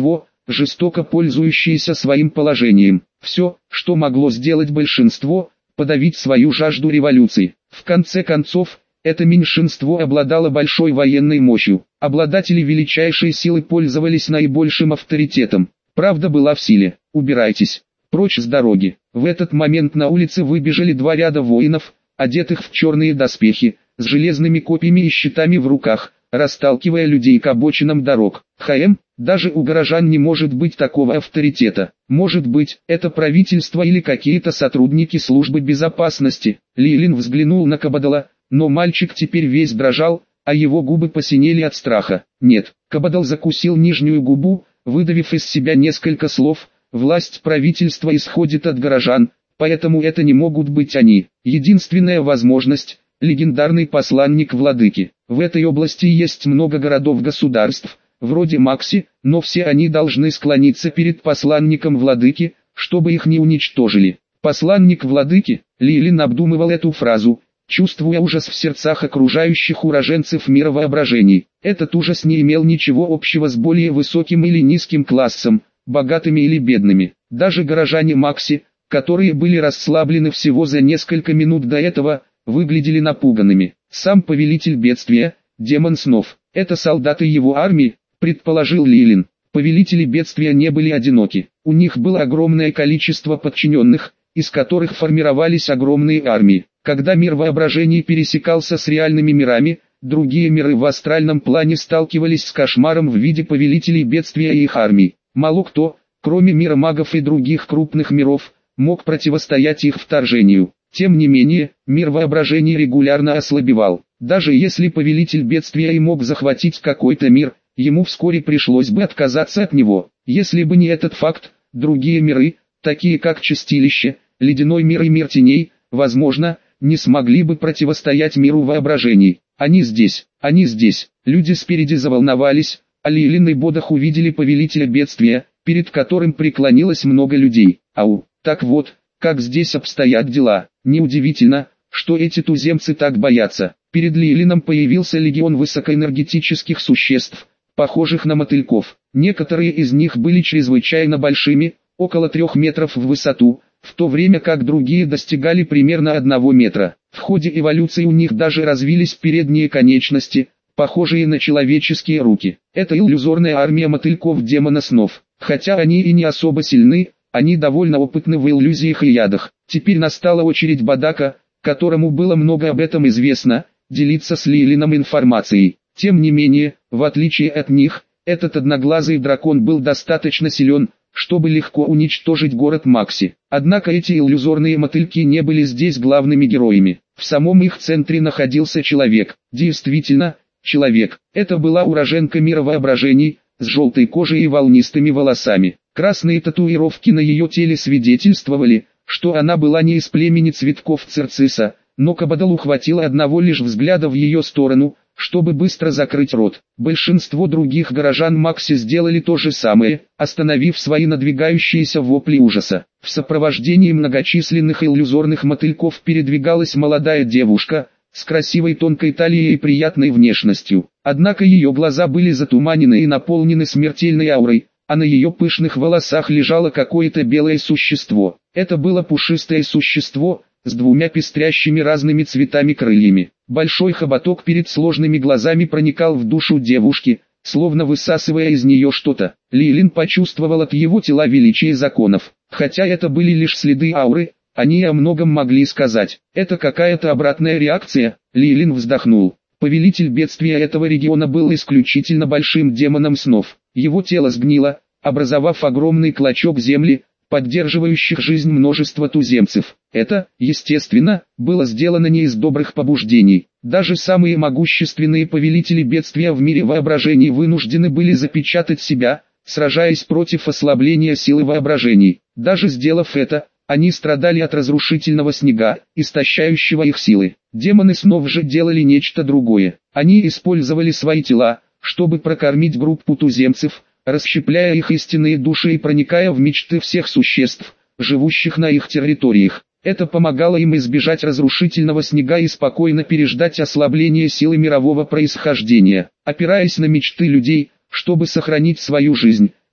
жестоко пользующиеся своим положением. Все, что могло сделать большинство, подавить свою жажду революции. В конце концов, это меньшинство обладало большой военной мощью. Обладатели величайшей силы пользовались наибольшим авторитетом. Правда была в силе. Убирайтесь прочь с дороги. В этот момент на улице выбежали два ряда воинов, одетых в черные доспехи, с железными копьями и щитами в руках, расталкивая людей к обочинам дорог. ХМ, даже у горожан не может быть такого авторитета. Может быть, это правительство или какие-то сотрудники службы безопасности. Лилин взглянул на Кабадала, но мальчик теперь весь дрожал, а его губы посинели от страха. Нет, Кабадал закусил нижнюю губу, выдавив из себя несколько слов. Власть правительства исходит от горожан, поэтому это не могут быть они. Единственная возможность – легендарный посланник владыки. В этой области есть много городов-государств, вроде Макси, но все они должны склониться перед посланником владыки, чтобы их не уничтожили. Посланник владыки, Лилин обдумывал эту фразу, чувствуя ужас в сердцах окружающих уроженцев мира воображений. Этот ужас не имел ничего общего с более высоким или низким классом, богатыми или бедными. Даже горожане Макси, которые были расслаблены всего за несколько минут до этого, выглядели напуганными. Сам повелитель бедствия, демон снов, это солдаты его армии, предположил Лилин. Повелители бедствия не были одиноки. У них было огромное количество подчиненных, из которых формировались огромные армии. Когда мир воображений пересекался с реальными мирами, другие миры в астральном плане сталкивались с кошмаром в виде повелителей бедствия и их армий. Мало кто, кроме мира магов и других крупных миров, мог противостоять их вторжению. Тем не менее, мир воображений регулярно ослабевал. Даже если повелитель бедствия и мог захватить какой-то мир, ему вскоре пришлось бы отказаться от него. Если бы не этот факт, другие миры, такие как Чистилище, Ледяной мир и Мир Теней, возможно, не смогли бы противостоять миру воображений. Они здесь, они здесь. Люди спереди заволновались, а Лилин и Бодах увидели повелителя бедствия, перед которым преклонилось много людей. Ау, так вот, как здесь обстоят дела. Неудивительно, что эти туземцы так боятся. Перед Лилином появился легион высокоэнергетических существ, похожих на мотыльков. Некоторые из них были чрезвычайно большими, около трех метров в высоту, в то время как другие достигали примерно одного метра. В ходе эволюции у них даже развились передние конечности, похожие на человеческие руки. Это иллюзорная армия мотыльков демона снов. Хотя они и не особо сильны, они довольно опытны в иллюзиях и ядах. Теперь настала очередь Бодака, которому было много об этом известно, делиться с Лилином информацией. Тем не менее, в отличие от них, этот одноглазый дракон был достаточно силен, чтобы легко уничтожить город Макси. Однако эти иллюзорные мотыльки не были здесь главными героями. В самом их центре находился человек. Действительно, человек. Это была уроженка мира воображений, с желтой кожей и волнистыми волосами. Красные татуировки на ее теле свидетельствовали, что она была не из племени цветков Цирциса, но Кабадалу хватило одного лишь взгляда в ее сторону, чтобы быстро закрыть рот. Большинство других горожан Макси сделали то же самое, остановив свои надвигающиеся вопли ужаса. В сопровождении многочисленных иллюзорных мотыльков передвигалась молодая девушка, с красивой тонкой талией и приятной внешностью. Однако ее глаза были затуманены и наполнены смертельной аурой, а на ее пышных волосах лежало какое-то белое существо. Это было пушистое существо, с двумя пестрящими разными цветами крыльями. Большой хоботок перед сложными глазами проникал в душу девушки, словно высасывая из нее что-то. Лилин почувствовал от его тела величие законов. Хотя это были лишь следы ауры, они о многом могли сказать. Это какая-то обратная реакция. Лилин вздохнул. Повелитель бедствия этого региона был исключительно большим демоном снов. Его тело сгнило, образовав огромный клочок земли, поддерживающих жизнь множества туземцев. Это, естественно, было сделано не из добрых побуждений. Даже самые могущественные повелители бедствия в мире воображений вынуждены были запечатать себя, сражаясь против ослабления силы воображений. Даже сделав это, они страдали от разрушительного снега, истощающего их силы. Демоны снов же делали нечто другое. Они использовали свои тела, чтобы прокормить группу туземцев, расщепляя их истинные души и проникая в мечты всех существ, живущих на их территориях. Это помогало им избежать разрушительного снега и спокойно переждать ослабление силы мирового происхождения. Опираясь на мечты людей, чтобы сохранить свою жизнь,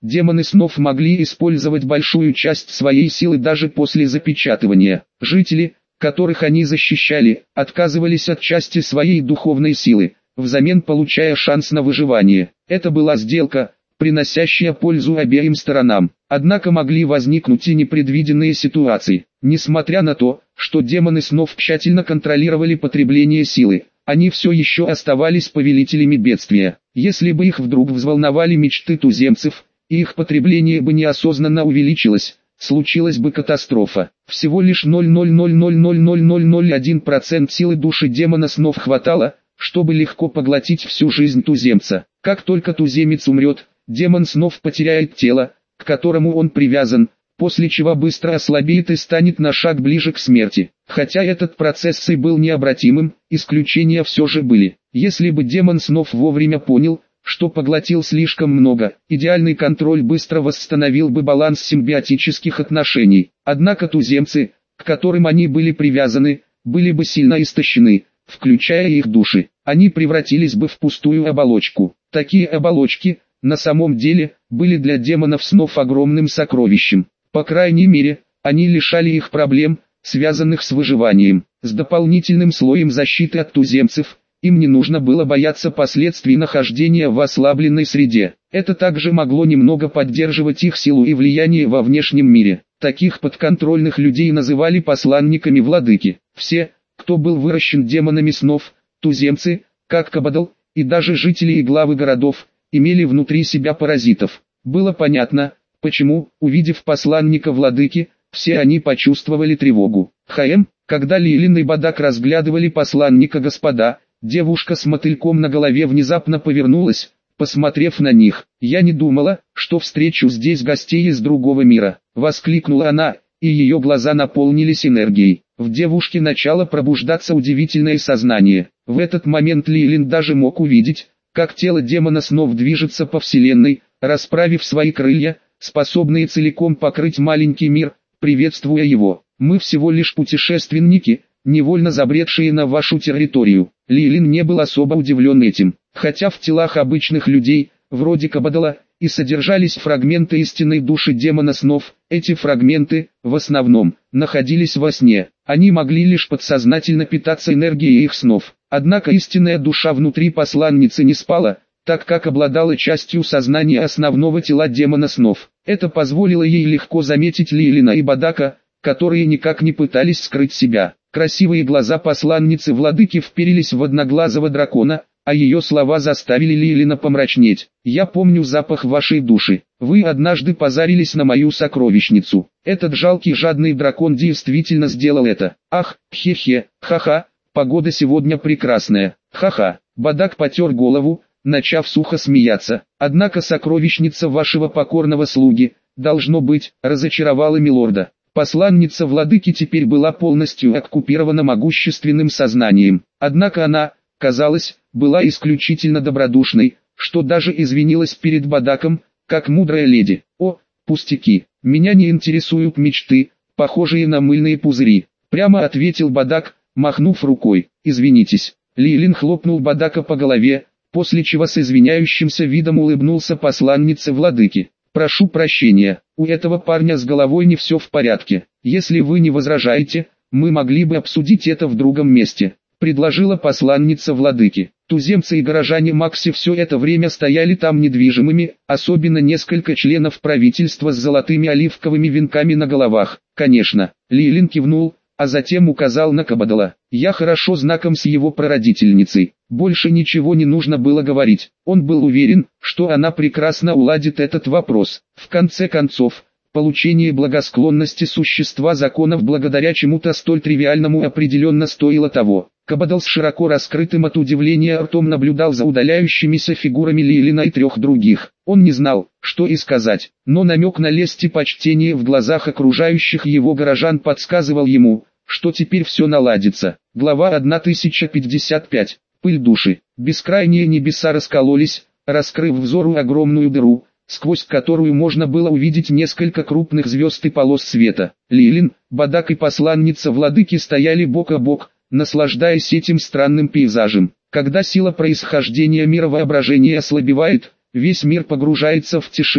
демоны снов могли использовать большую часть своей силы даже после запечатывания. Жители, которых они защищали, отказывались от части своей духовной силы, взамен получая шанс на выживание. Это была сделка, приносящая пользу обеим сторонам. Однако могли возникнуть и непредвиденные ситуации. Несмотря на то, что демоны снов тщательно контролировали потребление силы, они все еще оставались повелителями бедствия. Если бы их вдруг взволновали мечты туземцев, и их потребление бы неосознанно увеличилось, случилась бы катастрофа. Всего лишь ноль целых ноль ноль ноль ноль ноль ноль один процент силы души демона снов хватало, чтобы легко поглотить всю жизнь туземца. Как только туземец умрет, демон снов потеряет тело, к которому он привязан, после чего быстро ослабеет и станет на шаг ближе к смерти. Хотя этот процесс и был необратимым, исключения все же были. Если бы демон снов вовремя понял, что поглотил слишком много, идеальный контроль быстро восстановил бы баланс симбиотических отношений. Однако туземцы, к которым они были привязаны, были бы сильно истощены, включая их души. Они превратились бы в пустую оболочку. Такие оболочки, на самом деле, были для демонов снов огромным сокровищем. По крайней мере, они лишали их проблем, связанных с выживанием. С дополнительным слоем защиты от туземцев, им не нужно было бояться последствий нахождения в ослабленной среде. Это также могло немного поддерживать их силу и влияние во внешнем мире. Таких подконтрольных людей называли посланниками владыки. Все, кто был выращен демонами снов, туземцы, как Кабадал, и даже жители и главы городов, имели внутри себя паразитов. Было понятно, почему, увидев посланника владыки, все они почувствовали тревогу. ХМ, когда Лилин и Бадак разглядывали посланника господа, девушка с мотыльком на голове внезапно повернулась, посмотрев на них. «Я не думала, что встречу здесь гостей из другого мира», — воскликнула она, и ее глаза наполнились энергией. В девушке начало пробуждаться удивительное сознание. В этот момент Лилин даже мог увидеть, как тело демона снов движется по вселенной, расправив свои крылья, способные целиком покрыть маленький мир, приветствуя его. «Мы всего лишь путешественники, невольно забредшие на вашу территорию». Лилин не был особо удивлен этим, хотя в телах обычных людей, вроде Кабадала, и содержались фрагменты истинной души демона снов. Эти фрагменты, в основном, находились во сне. Они могли лишь подсознательно питаться энергией их снов. Однако истинная душа внутри посланницы не спала, так как обладала частью сознания основного тела демона снов. Это позволило ей легко заметить Лилина и Бадака, которые никак не пытались скрыть себя. Красивые глаза посланницы владыки вперились в одноглазого дракона, а ее слова заставили Лилина помрачнеть. «Я помню запах вашей души. Вы однажды позарились на мою сокровищницу. Этот жалкий жадный дракон действительно сделал это. Ах, хе-хе, ха-ха, погода сегодня прекрасная, ха-ха». Бадак потер голову, начав сухо смеяться. «Однако сокровищница вашего покорного слуги, должно быть, разочаровала милорда». Посланница владыки теперь была полностью оккупирована могущественным сознанием. Однако она, казалось, была исключительно добродушной, что даже извинилась перед Бадаком, как мудрая леди. «О, пустяки, меня не интересуют мечты, похожие на мыльные пузыри», прямо ответил Бадак, махнув рукой. «Извинитесь». Лилин хлопнул Бадака по голове, после чего с извиняющимся видом улыбнулся посланнице владыки. «Прошу прощения, у этого парня с головой не все в порядке. Если вы не возражаете, мы могли бы обсудить это в другом месте», — предложила посланница владыки. Туземцы и горожане Макси все это время стояли там недвижимыми, особенно несколько членов правительства с золотыми оливковыми венками на головах. «Конечно», — Лилин кивнул, а затем указал на Кабадала. «Я хорошо знаком с его прародительницей». Больше ничего не нужно было говорить. Он был уверен, что она прекрасно уладит этот вопрос. В конце концов, получение благосклонности существа законов благодаря чему-то столь тривиальному определенно стоило того. Кабадал с широко раскрытым от удивления ртом наблюдал за удаляющимися фигурами Лилина и трех других. Он не знал, что и сказать, но намек на лесть и почтение в глазах окружающих его горожан подсказывал ему, что теперь все наладится. Глава тысяча пятьдесят пять. Пыль души. Бескрайние небеса раскололись, раскрыв взору огромную дыру, сквозь которую можно было увидеть несколько крупных звезд и полос света. Лилин, Бадак и посланница владыки стояли бок о бок, наслаждаясь этим странным пейзажем. Когда сила происхождения мира воображения ослабевает, весь мир погружается в тишину.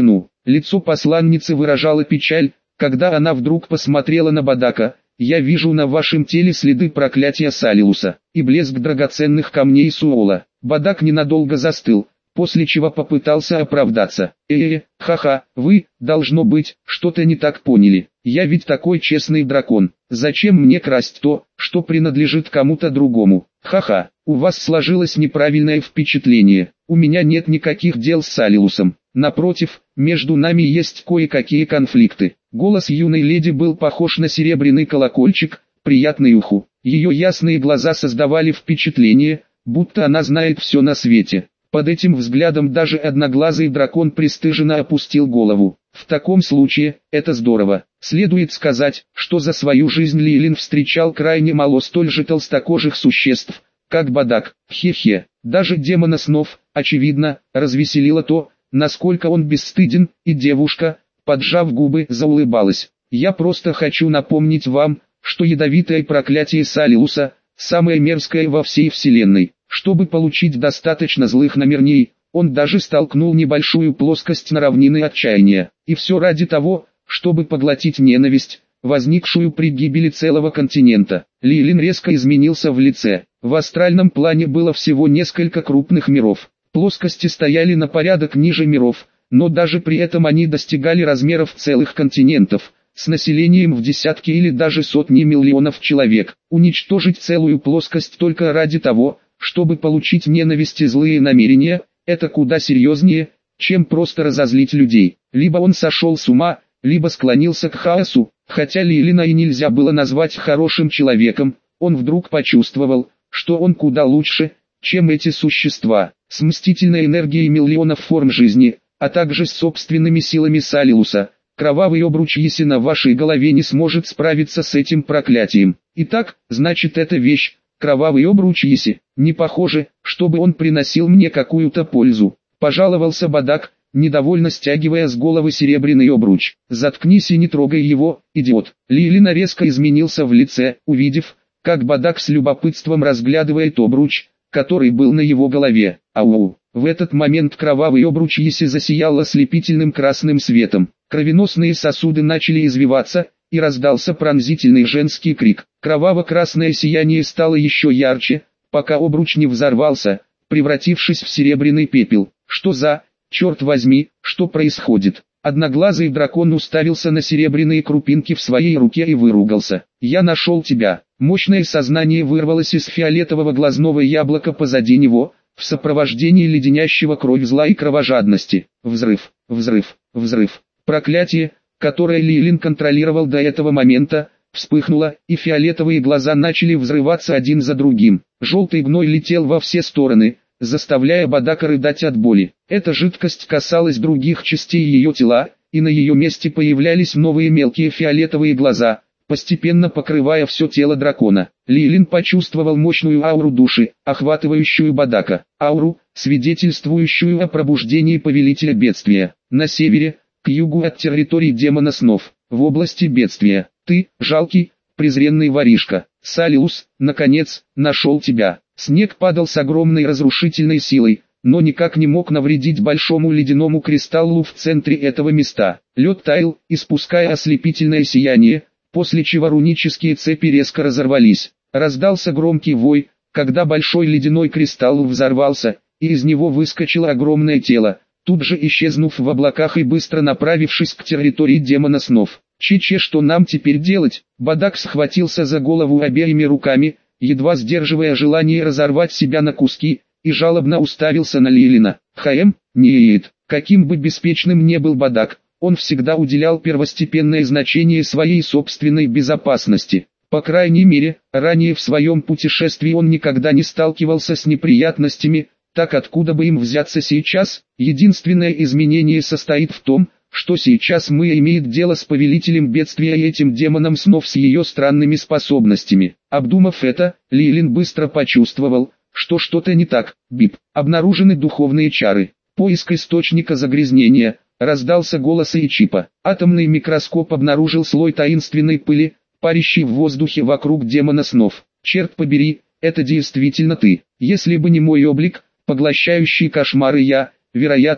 Лицо посланницы выражало печаль, когда она вдруг посмотрела на Бадака. «Я вижу на вашем теле следы проклятия Салиуса и блеск драгоценных камней Суола». Бадак ненадолго застыл, после чего попытался оправдаться. «Э-э, ха-ха, вы, должно быть, что-то не так поняли. Я ведь такой честный дракон. Зачем мне красть то, что принадлежит кому-то другому? Ха-ха, у вас сложилось неправильное впечатление. У меня нет никаких дел с Салиусом. Напротив, между нами есть кое-какие конфликты». Голос юной леди был похож на серебряный колокольчик, приятный уху. Ее ясные глаза создавали впечатление, будто она знает все на свете. Под этим взглядом даже одноглазый дракон пристыженно опустил голову. В таком случае, это здорово. Следует сказать, что за свою жизнь Лилин встречал крайне мало столь же толстокожих существ, как Бадак. Хе-хе, даже демона снов, очевидно, развеселило то, насколько он бесстыден, и девушка, поджав губы, заулыбалась. «Я просто хочу напомнить вам, что ядовитое проклятие Салиуса – самое мерзкое во всей вселенной. Чтобы получить достаточно злых намерней, он даже столкнул небольшую плоскость на равнины отчаяния. И все ради того, чтобы поглотить ненависть, возникшую при гибели целого континента». Лилин резко изменился в лице. В астральном плане было всего несколько крупных миров. Плоскости стояли на порядок ниже миров, но даже при этом они достигали размеров целых континентов, с населением в десятки или даже сотни миллионов человек. Уничтожить целую плоскость только ради того, чтобы получить ненависть и злые намерения, это куда серьезнее, чем просто разозлить людей. Либо он сошел с ума, либо склонился к хаосу. Хотя Лилина и нельзя было назвать хорошим человеком, он вдруг почувствовал, что он куда лучше, чем эти существа, с мстительной энергией миллионов форм жизни, а также с собственными силами Салиуса. Кровавый обруч Йеси на вашей голове не сможет справиться с этим проклятием. Итак, значит, эта вещь, кровавый обруч Йеси, не похоже, чтобы он приносил мне какую-то пользу. Пожаловался Бадак, недовольно стягивая с головы серебряный обруч. «Заткнись и не трогай его, идиот». Лилина резко изменился в лице, увидев, как Бадак с любопытством разглядывает обруч, который был на его голове. Ау! В этот момент кровавый обруч Йеси засиял ослепительным красным светом. Кровеносные сосуды начали извиваться, и раздался пронзительный женский крик. Кроваво-красное сияние стало еще ярче, пока обруч не взорвался, превратившись в серебряный пепел. «Что за... черт возьми, что происходит?» Одноглазый дракон уставился на серебряные крупинки в своей руке и выругался. «Я нашел тебя». Мощное сознание вырвалось из фиолетового глазного яблока позади него, в сопровождении леденящего кровь зла и кровожадности. Взрыв, взрыв, взрыв. Проклятие, которое Лилин контролировал до этого момента, вспыхнуло, и фиолетовые глаза начали взрываться один за другим. Желтый гной летел во все стороны, заставляя Бадака рыдать от боли. Эта жидкость касалась других частей ее тела, и на ее месте появлялись новые мелкие фиолетовые глаза, постепенно покрывая все тело дракона. Лилин почувствовал мощную ауру души, охватывающую Бадака. Ауру, свидетельствующую о пробуждении повелителя бедствия. На севере, к югу от территории демона снов, в области бедствия. Ты, жалкий, презренный воришка, Салиус, наконец, нашел тебя. Снег падал с огромной разрушительной силой, но никак не мог навредить большому ледяному кристаллу в центре этого места. Лед таял, испуская ослепительное сияние, после чего рунические цепи резко разорвались. Раздался громкий вой, когда большой ледяной кристалл взорвался, и из него выскочило огромное тело, тут же исчезнув в облаках и быстро направившись к территории демона снов. «Че-че, что нам теперь делать?» Бадак схватился за голову обеими руками, едва сдерживая желание разорвать себя на куски, и жалобно уставился на Лилина. «Хаэм, нет, каким бы беспечным не был Бадак, он всегда уделял первостепенное значение своей собственной безопасности. По крайней мере, ранее в своем путешествии он никогда не сталкивался с неприятностями, так откуда бы им взяться сейчас? Единственное изменение состоит в том, что сейчас мы имеем дело с повелителем бедствия и этим демоном снов с ее странными способностями». Обдумав это, Лилин быстро почувствовал, что что-то не так. Бип. Обнаружены духовные чары. Поиск источника загрязнения. Раздался голос Эйчипа. Атомный микроскоп обнаружил слой таинственной пыли, парящий в воздухе вокруг демона снов. Черт побери, это действительно ты. Если бы не мой облик, поглощающий кошмары, я, вероятно,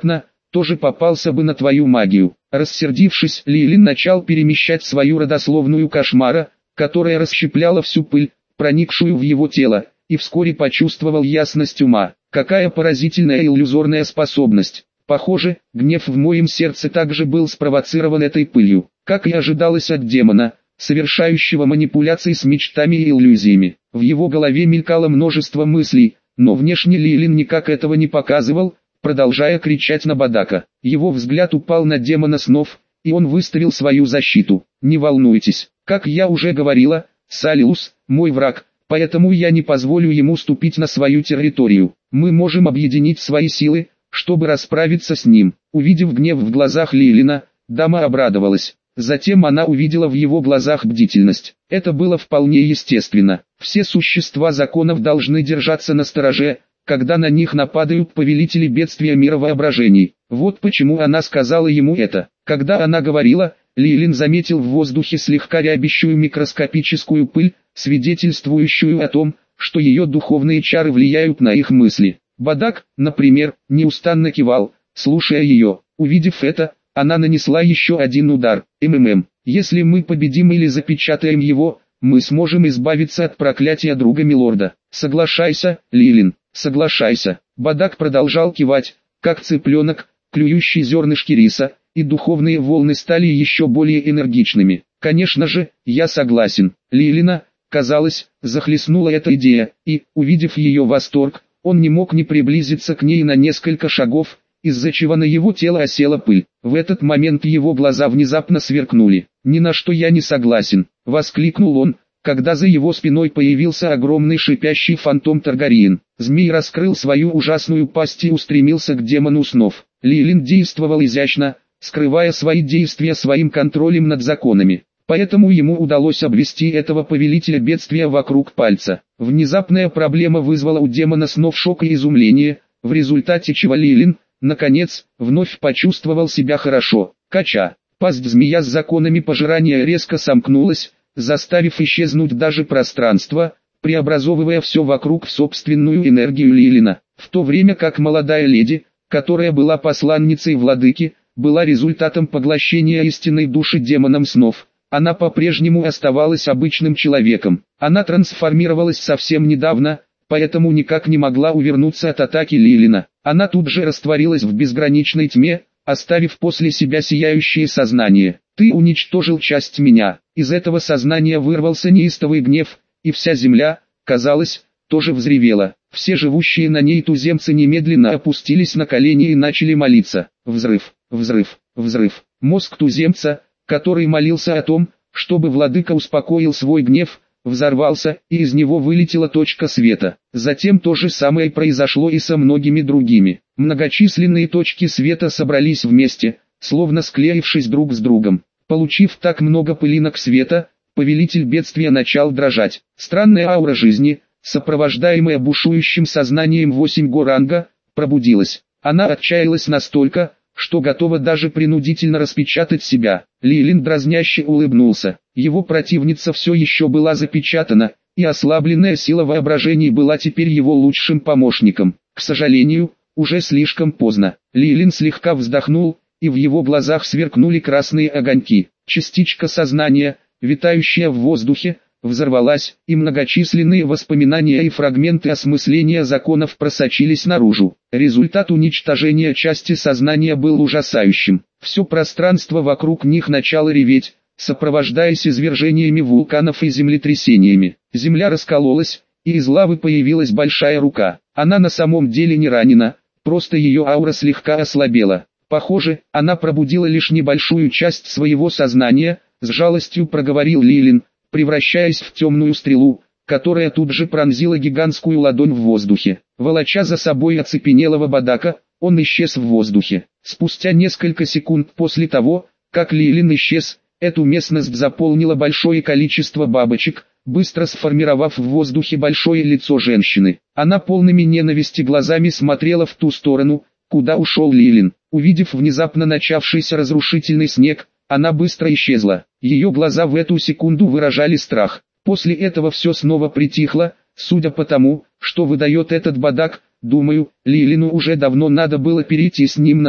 тоже попался бы на твою магию. Рассердившись, Лилин начал перемещать свою родословную кошмара, которая расщепляла всю пыль, проникшую в его тело, и вскоре почувствовал ясность ума. Какая поразительная иллюзорная способность. Похоже, гнев в моем сердце также был спровоцирован этой пылью, как и ожидалось от демона, совершающего манипуляции с мечтами и иллюзиями. В его голове мелькало множество мыслей, но внешне Лилин никак этого не показывал, продолжая кричать на Бадака. Его взгляд упал на демона снов, и он выставил свою защиту. «Не волнуйтесь, как я уже говорила, Салиус – мой враг, поэтому я не позволю ему ступить на свою территорию. Мы можем объединить свои силы, чтобы расправиться с ним». Увидев гнев в глазах Лилина, дама обрадовалась. Затем она увидела в его глазах бдительность. Это было вполне естественно. Все существа законов должны держаться настороже, когда на них нападают повелители бедствия мира воображений. Вот почему она сказала ему это. Когда она говорила, Лилин заметил в воздухе слегка рябящую микроскопическую пыль, свидетельствующую о том, что ее духовные чары влияют на их мысли. Бадак, например, неустанно кивал, слушая ее. Увидев это, она нанесла еще один удар. МММ. Если мы победим или запечатаем его, мы сможем избавиться от проклятия друга Милорда. Соглашайся, Лилин, соглашайся. Бадак продолжал кивать, как цыпленок, клюющий зернышки риса, и духовные волны стали еще более энергичными. Конечно же, я согласен. Лилина, казалось, захлестнула эта идея, и, увидев ее восторг, он не мог не приблизиться к ней на несколько шагов, из-за чего на его тело осела пыль. В этот момент его глаза внезапно сверкнули. «Ни на что я не согласен», — воскликнул он, когда за его спиной появился огромный шипящий фантом Таргариен. Змей раскрыл свою ужасную пасть и устремился к демону снов. Лилин действовал изящно, скрывая свои действия своим контролем над законами. Поэтому ему удалось обвести этого повелителя бедствия вокруг пальца. Внезапная проблема вызвала у демона снов шок и изумление, в результате чего Лилин, наконец, вновь почувствовал себя хорошо. Кача. Пасть змея с законами пожирания резко сомкнулась, заставив исчезнуть даже пространство, преобразовывая все вокруг в собственную энергию Лилина. В то время как молодая леди, которая была посланницей владыки, была результатом поглощения истинной души демоном снов, она по-прежнему оставалась обычным человеком. Она трансформировалась совсем недавно, поэтому никак не могла увернуться от атаки Лилина. Она тут же растворилась в безграничной тьме, оставив после себя сияющее сознание. «Ты уничтожил часть меня». Из этого сознания вырвался неистовый гнев, и вся земля, казалось, тоже взревела. Все живущие на ней туземцы немедленно опустились на колени и начали молиться. Взрыв, взрыв, взрыв. Мозг туземца, который молился о том, чтобы владыка успокоил свой гнев, взорвался, и из него вылетела точка света. Затем то же самое произошло и со многими другими. Многочисленные точки света собрались вместе, словно склеившись друг с другом. Получив так много пылинок света, повелитель бедствия начал дрожать. Странная аура жизни, сопровождаемая бушующим сознанием восемь горанга, пробудилась. Она отчаялась настолько, что готова даже принудительно распечатать себя. Лилин дразняще улыбнулся. Его противница все еще была запечатана, и ослабленная сила воображений была теперь его лучшим помощником. К сожалению, уже слишком поздно. Лилин слегка вздохнул, и в его глазах сверкнули красные огоньки. Частичка сознания, витающая в воздухе, взорвалась, и многочисленные воспоминания и фрагменты осмысления законов просочились наружу. Результат уничтожения части сознания был ужасающим. Все пространство вокруг них начало реветь, сопровождаясь извержениями вулканов и землетрясениями. Земля раскололась, и из лавы появилась большая рука. Она на самом деле не ранена, просто ее аура слегка ослабела. Похоже, она пробудила лишь небольшую часть своего сознания, с жалостью проговорил Лилин, превращаясь в темную стрелу, которая тут же пронзила гигантскую ладонь в воздухе. Волоча за собой оцепенелого Бадака, он исчез в воздухе. Спустя несколько секунд после того, как Лилин исчез, эту местность заполнило большое количество бабочек, быстро сформировав в воздухе большое лицо женщины. Она полными ненависти глазами смотрела в ту сторону, куда ушел Лилин. Увидев внезапно начавшийся разрушительный снег, она быстро исчезла. Ее глаза в эту секунду выражали страх. После этого все снова притихло, судя по тому, что выдает этот Бадак. Думаю, Лилину уже давно надо было перейти с ним на «ты».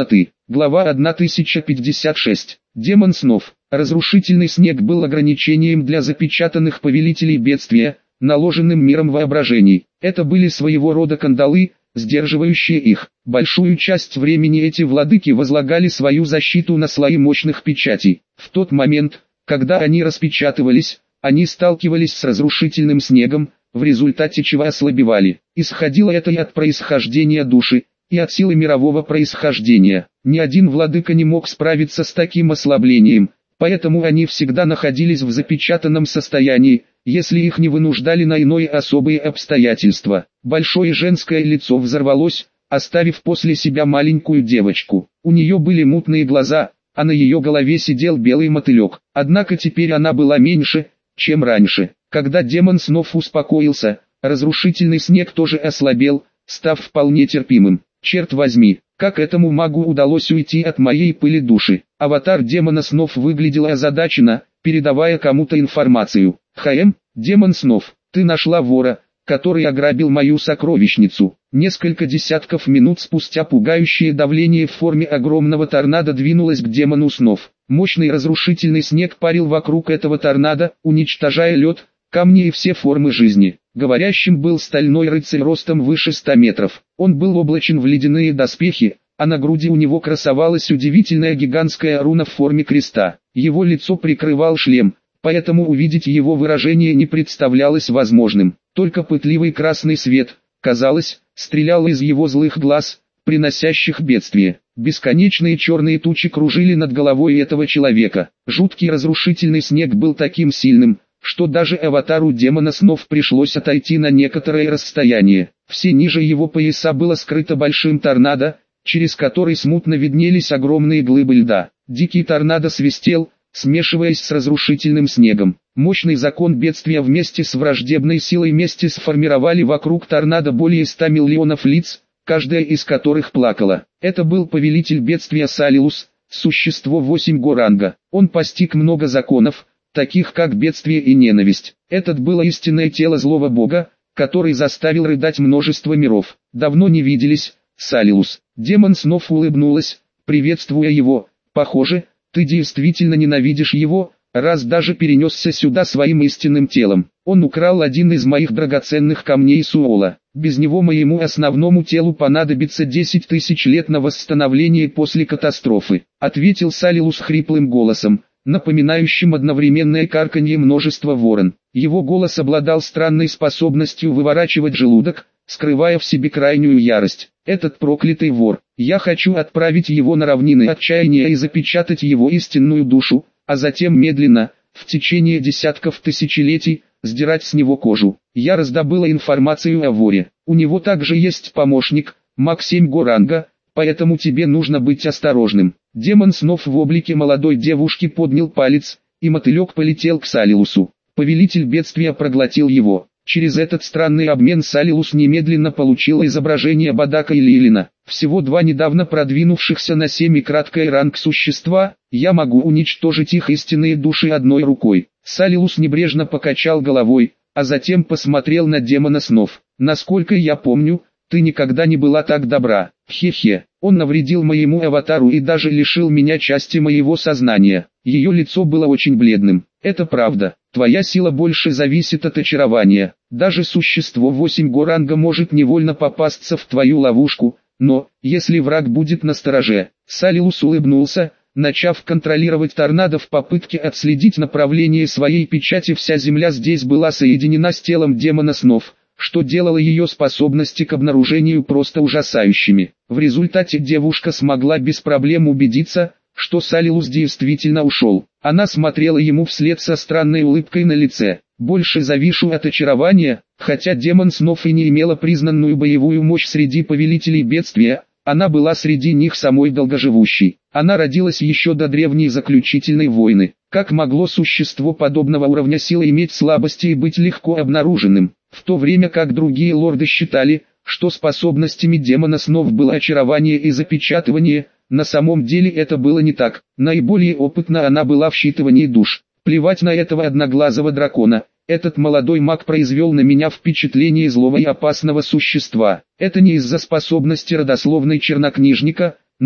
Глава тысяча пятьдесят шесть. Демон снов. Разрушительный снег был ограничением для запечатанных повелителей бедствия, наложенным миром воображений. Это были своего рода кандалы, сдерживающие их. Большую часть времени эти владыки возлагали свою защиту на слои мощных печатей. В тот момент, когда они распечатывались, они сталкивались с разрушительным снегом, в результате чего ослабевали. Исходило это и от происхождения души, и от силы мирового происхождения. Ни один владыка не мог справиться с таким ослаблением, поэтому они всегда находились в запечатанном состоянии, если их не вынуждали на иное особые обстоятельства. Большое женское лицо взорвалось, оставив после себя маленькую девочку. У нее были мутные глаза, а на ее голове сидел белый мотылек. Однако теперь она была меньше, чем раньше. Когда демон снов успокоился, разрушительный снег тоже ослабел, став вполне терпимым. Черт возьми, как этому магу удалось уйти от моей пыли души? Аватар демона снов выглядел озадаченно, передавая кому-то информацию. «Хаэм, демон снов, ты нашла вора, который ограбил мою сокровищницу». Несколько десятков минут спустя пугающее давление в форме огромного торнадо двинулось к демону снов. Мощный разрушительный снег парил вокруг этого торнадо, уничтожая лед, камни и все формы жизни. Говорящим был стальной рыцарь ростом выше ста метров. Он был облачен в ледяные доспехи, а на груди у него красовалась удивительная гигантская руна в форме креста. Его лицо прикрывал шлем, поэтому увидеть его выражение не представлялось возможным. Только пытливый красный свет, казалось, стрелял из его злых глаз, приносящих бедствие. Бесконечные черные тучи кружили над головой этого человека. Жуткий разрушительный снег был таким сильным, что даже аватару демона снов пришлось отойти на некоторое расстояние. Все ниже его пояса было скрыто большим торнадо, через который смутно виднелись огромные глыбы льда. Дикий торнадо свистел, смешиваясь с разрушительным снегом. Мощный закон бедствия вместе с враждебной силой мести сформировали вокруг торнадо более ста миллионов лиц, каждая из которых плакала. Это был повелитель бедствия Салилус, существо восемь го ранга. Он постиг много законов, таких как бедствие и ненависть. Этот было истинное тело злого бога, который заставил рыдать множество миров. Давно не виделись, Салилус. Демон снов улыбнулась, приветствуя его. Похоже, ты действительно ненавидишь его, раз даже перенесся сюда своим истинным телом. Он украл один из моих драгоценных камней Суола. Без него моему основному телу понадобится десять тысяч лет на восстановление после катастрофы, ответил Салилус хриплым голосом, напоминающим одновременное карканье множества ворон. Его голос обладал странной способностью выворачивать желудок, скрывая в себе крайнюю ярость. Этот проклятый вор, я хочу отправить его на равнины отчаяния и запечатать его истинную душу, а затем медленно, в течение десятков тысячелетий, сдирать с него кожу. Я раздобыла информацию о воре. У него также есть помощник, маг семь го ранга, поэтому тебе нужно быть осторожным. Демон снов в облике молодой девушки поднял палец, и мотылек полетел к Салилусу. Повелитель бедствия проглотил его. Через этот странный обмен Салилус немедленно получил изображение Бадака и Лилина. Всего два недавно продвинувшихся на семи краткий ранг существа, я могу уничтожить их истинные души одной рукой. Салилус небрежно покачал головой, а затем посмотрел на демона снов. Насколько я помню, ты никогда не была так добра. Хе-хе, он навредил моему аватару и даже лишил меня части моего сознания. Ее лицо было очень бледным. Это правда, твоя сила больше зависит от очарования. Даже существо восемь го ранга может невольно попасться в твою ловушку, но, если враг будет настороже. Салилус улыбнулся, начав контролировать торнадо в попытке отследить направление своей печати. Вся земля здесь была соединена с телом демона снов, что делало ее способности к обнаружению просто ужасающими. В результате девушка смогла без проблем убедиться, что Салилус действительно ушел. Она смотрела ему вслед со странной улыбкой на лице. Больше завишу от очарования, хотя демон снов и не имела признанную боевую мощь среди повелителей бедствия, она была среди них самой долгоживущей. Она родилась еще до древней заключительной войны. Как могло существо подобного уровня силы иметь слабости и быть легко обнаруженным? В то время как другие лорды считали, что способностями демона снов было очарование и запечатывание, на самом деле это было не так. Наиболее опытна она была в считывании душ. Плевать на этого одноглазого дракона. Этот молодой маг произвел на меня впечатление злого и опасного существа. Это не из-за способности родословной чернокнижника, но,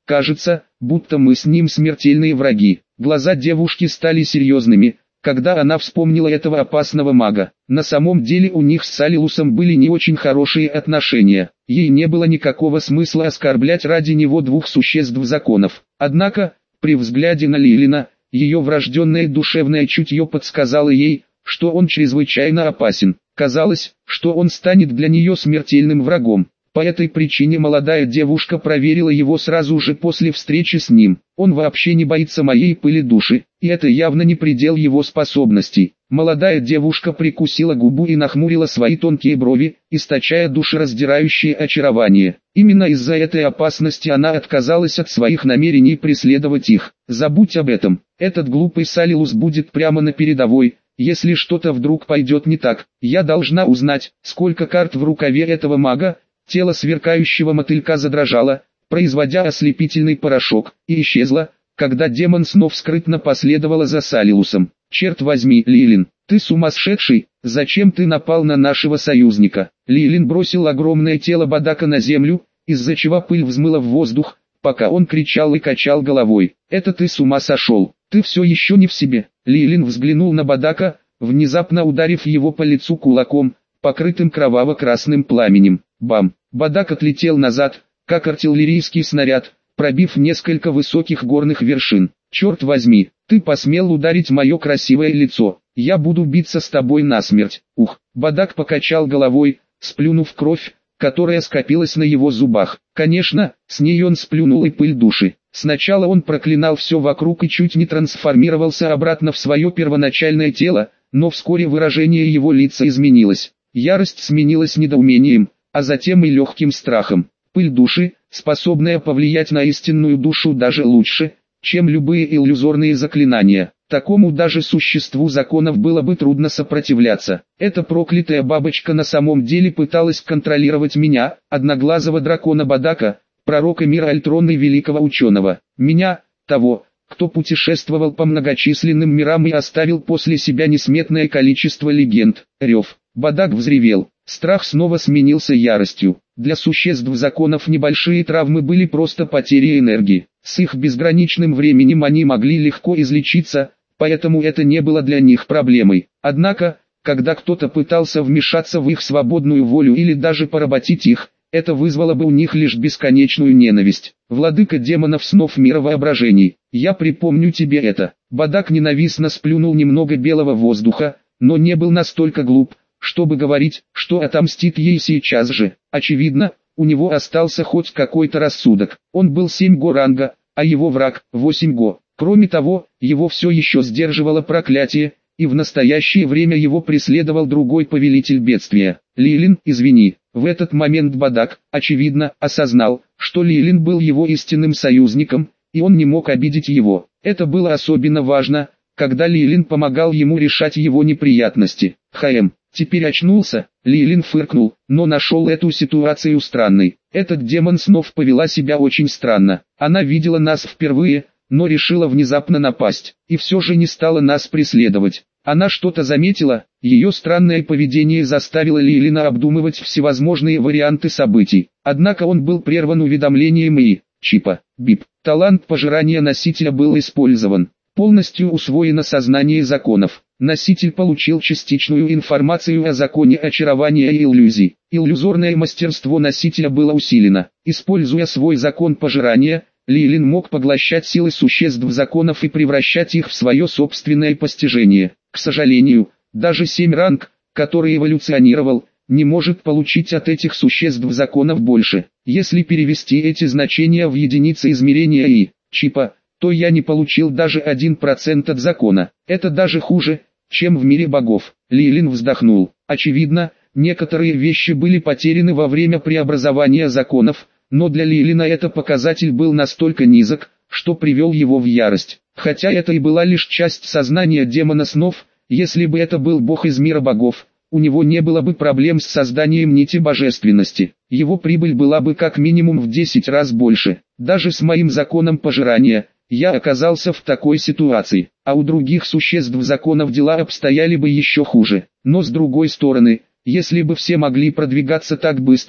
Кажется, будто мы с ним смертельные враги. Глаза девушки стали серьезными, когда она вспомнила этого опасного мага. На самом деле у них с Салилусом были не очень хорошие отношения. Ей не было никакого смысла оскорблять ради него двух существ законов. Однако, при взгляде на Лилина, ее врожденное душевное чутье подсказало ей, что он чрезвычайно опасен. Казалось, что он станет для нее смертельным врагом. По этой причине молодая девушка проверила его сразу же после встречи с ним. Он вообще не боится моей пыли души, и это явно не предел его способностей. Молодая девушка прикусила губу и нахмурила свои тонкие брови, источая душераздирающее очарование. Именно из-за этой опасности она отказалась от своих намерений преследовать их. Забудь об этом, этот глупый Салилус будет прямо на передовой. Если что-то вдруг пойдет не так, я должна узнать, сколько карт в рукаве этого мага. Тело сверкающего мотылька задрожало, производя ослепительный порошок, и исчезло, когда демон снов скрытно последовала за Салилусом. «Черт возьми, Лилин, ты сумасшедший, зачем ты напал на нашего союзника?» Лилин бросил огромное тело Бадака на землю, из-за чего пыль взмыла в воздух, пока он кричал и качал головой. «Это ты с ума сошел, ты все еще не в себе». Лилин взглянул на Бадака, внезапно ударив его по лицу кулаком, покрытым кроваво-красным пламенем. Бам! Бадак отлетел назад, как артиллерийский снаряд, пробив несколько высоких горных вершин. «Черт возьми, ты посмел ударить мое красивое лицо, я буду биться с тобой насмерть». Ух! Бадак покачал головой, сплюнув кровь, которая скопилась на его зубах. Конечно, с ней он сплюнул и пыль души. Сначала он проклинал все вокруг и чуть не трансформировался обратно в свое первоначальное тело, но вскоре выражение его лица изменилось. Ярость сменилась недоумением, а затем и легким страхом. Пыль души, способная повлиять на истинную душу даже лучше, чем любые иллюзорные заклинания. Такому даже существу законов было бы трудно сопротивляться. Эта проклятая бабочка на самом деле пыталась контролировать меня, одноглазого дракона Бадака, пророка мира Альтрона и великого ученого. Меня, того, кто путешествовал по многочисленным мирам и оставил после себя несметное количество легенд. Рев. Бадак взревел. Страх снова сменился яростью. Для существ законов небольшие травмы были просто потерей энергии. С их безграничным временем они могли легко излечиться, поэтому это не было для них проблемой. Однако, когда кто-то пытался вмешаться в их свободную волю или даже поработить их, это вызвало бы у них лишь бесконечную ненависть. Владыка демонов снов мира воображений, я припомню тебе это. Бадак ненавистно сплюнул немного белого воздуха, но не был настолько глуп, чтобы говорить, что отомстит ей сейчас же. Очевидно, у него остался хоть какой-то рассудок. Он был семь го ранга, а его враг – восемь го. Кроме того, его все еще сдерживало проклятие, и в настоящее время его преследовал другой повелитель бедствия. Лилин, извини. В этот момент Бадак, очевидно, осознал, что Лилин был его истинным союзником, и он не мог обидеть его. Это было особенно важно, когда Лилин помогал ему решать его неприятности. Хм. Теперь очнулся, Лилин фыркнул, но нашел эту ситуацию странной. Этот демон снов повела себя очень странно. Она видела нас впервые, но решила внезапно напасть, и все же не стала нас преследовать. Она что-то заметила, ее странное поведение заставило Лилина обдумывать всевозможные варианты событий. Однако он был прерван уведомлением и, чипа, бип, талант пожирания носителя был использован. Полностью усвоено сознание законов. Носитель получил частичную информацию о законе очарования и иллюзий. Иллюзорное мастерство носителя было усилено. Используя свой закон пожирания, Лилин мог поглощать силы существ законов и превращать их в свое собственное постижение. К сожалению, даже семь ранг, который эволюционировал, не может получить от этих существ законов больше. Если перевести эти значения в единицы измерения и, чипа, то я не получил даже один процент от закона. Это даже хуже, чем в мире богов. Лилин вздохнул. Очевидно, некоторые вещи были потеряны во время преобразования законов, но для Лилина этот показатель был настолько низок, что привел его в ярость. Хотя это и была лишь часть сознания демона снов, если бы это был бог из мира богов, у него не было бы проблем с созданием нити божественности. Его прибыль была бы как минимум в десять раз больше. Даже с моим законом пожирания, я оказался в такой ситуации, а у других существ законов дела обстояли бы еще хуже. Но с другой стороны, если бы все могли продвигаться так быстро,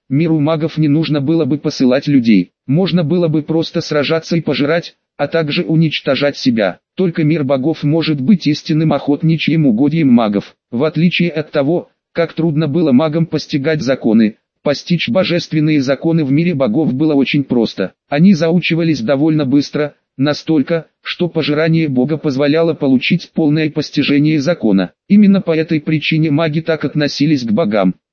миру магов не нужно было бы посылать людей. Можно было бы просто сражаться и пожирать, а также уничтожать себя. Только мир богов может быть истинным охотничьим угодьем магов. В отличие от того, как трудно было магам постигать законы, постичь божественные законы в мире богов было очень просто. Они заучивались довольно быстро, настолько, что пожирание бога позволяло получить полное постижение закона. Именно по этой причине маги так относились к богам.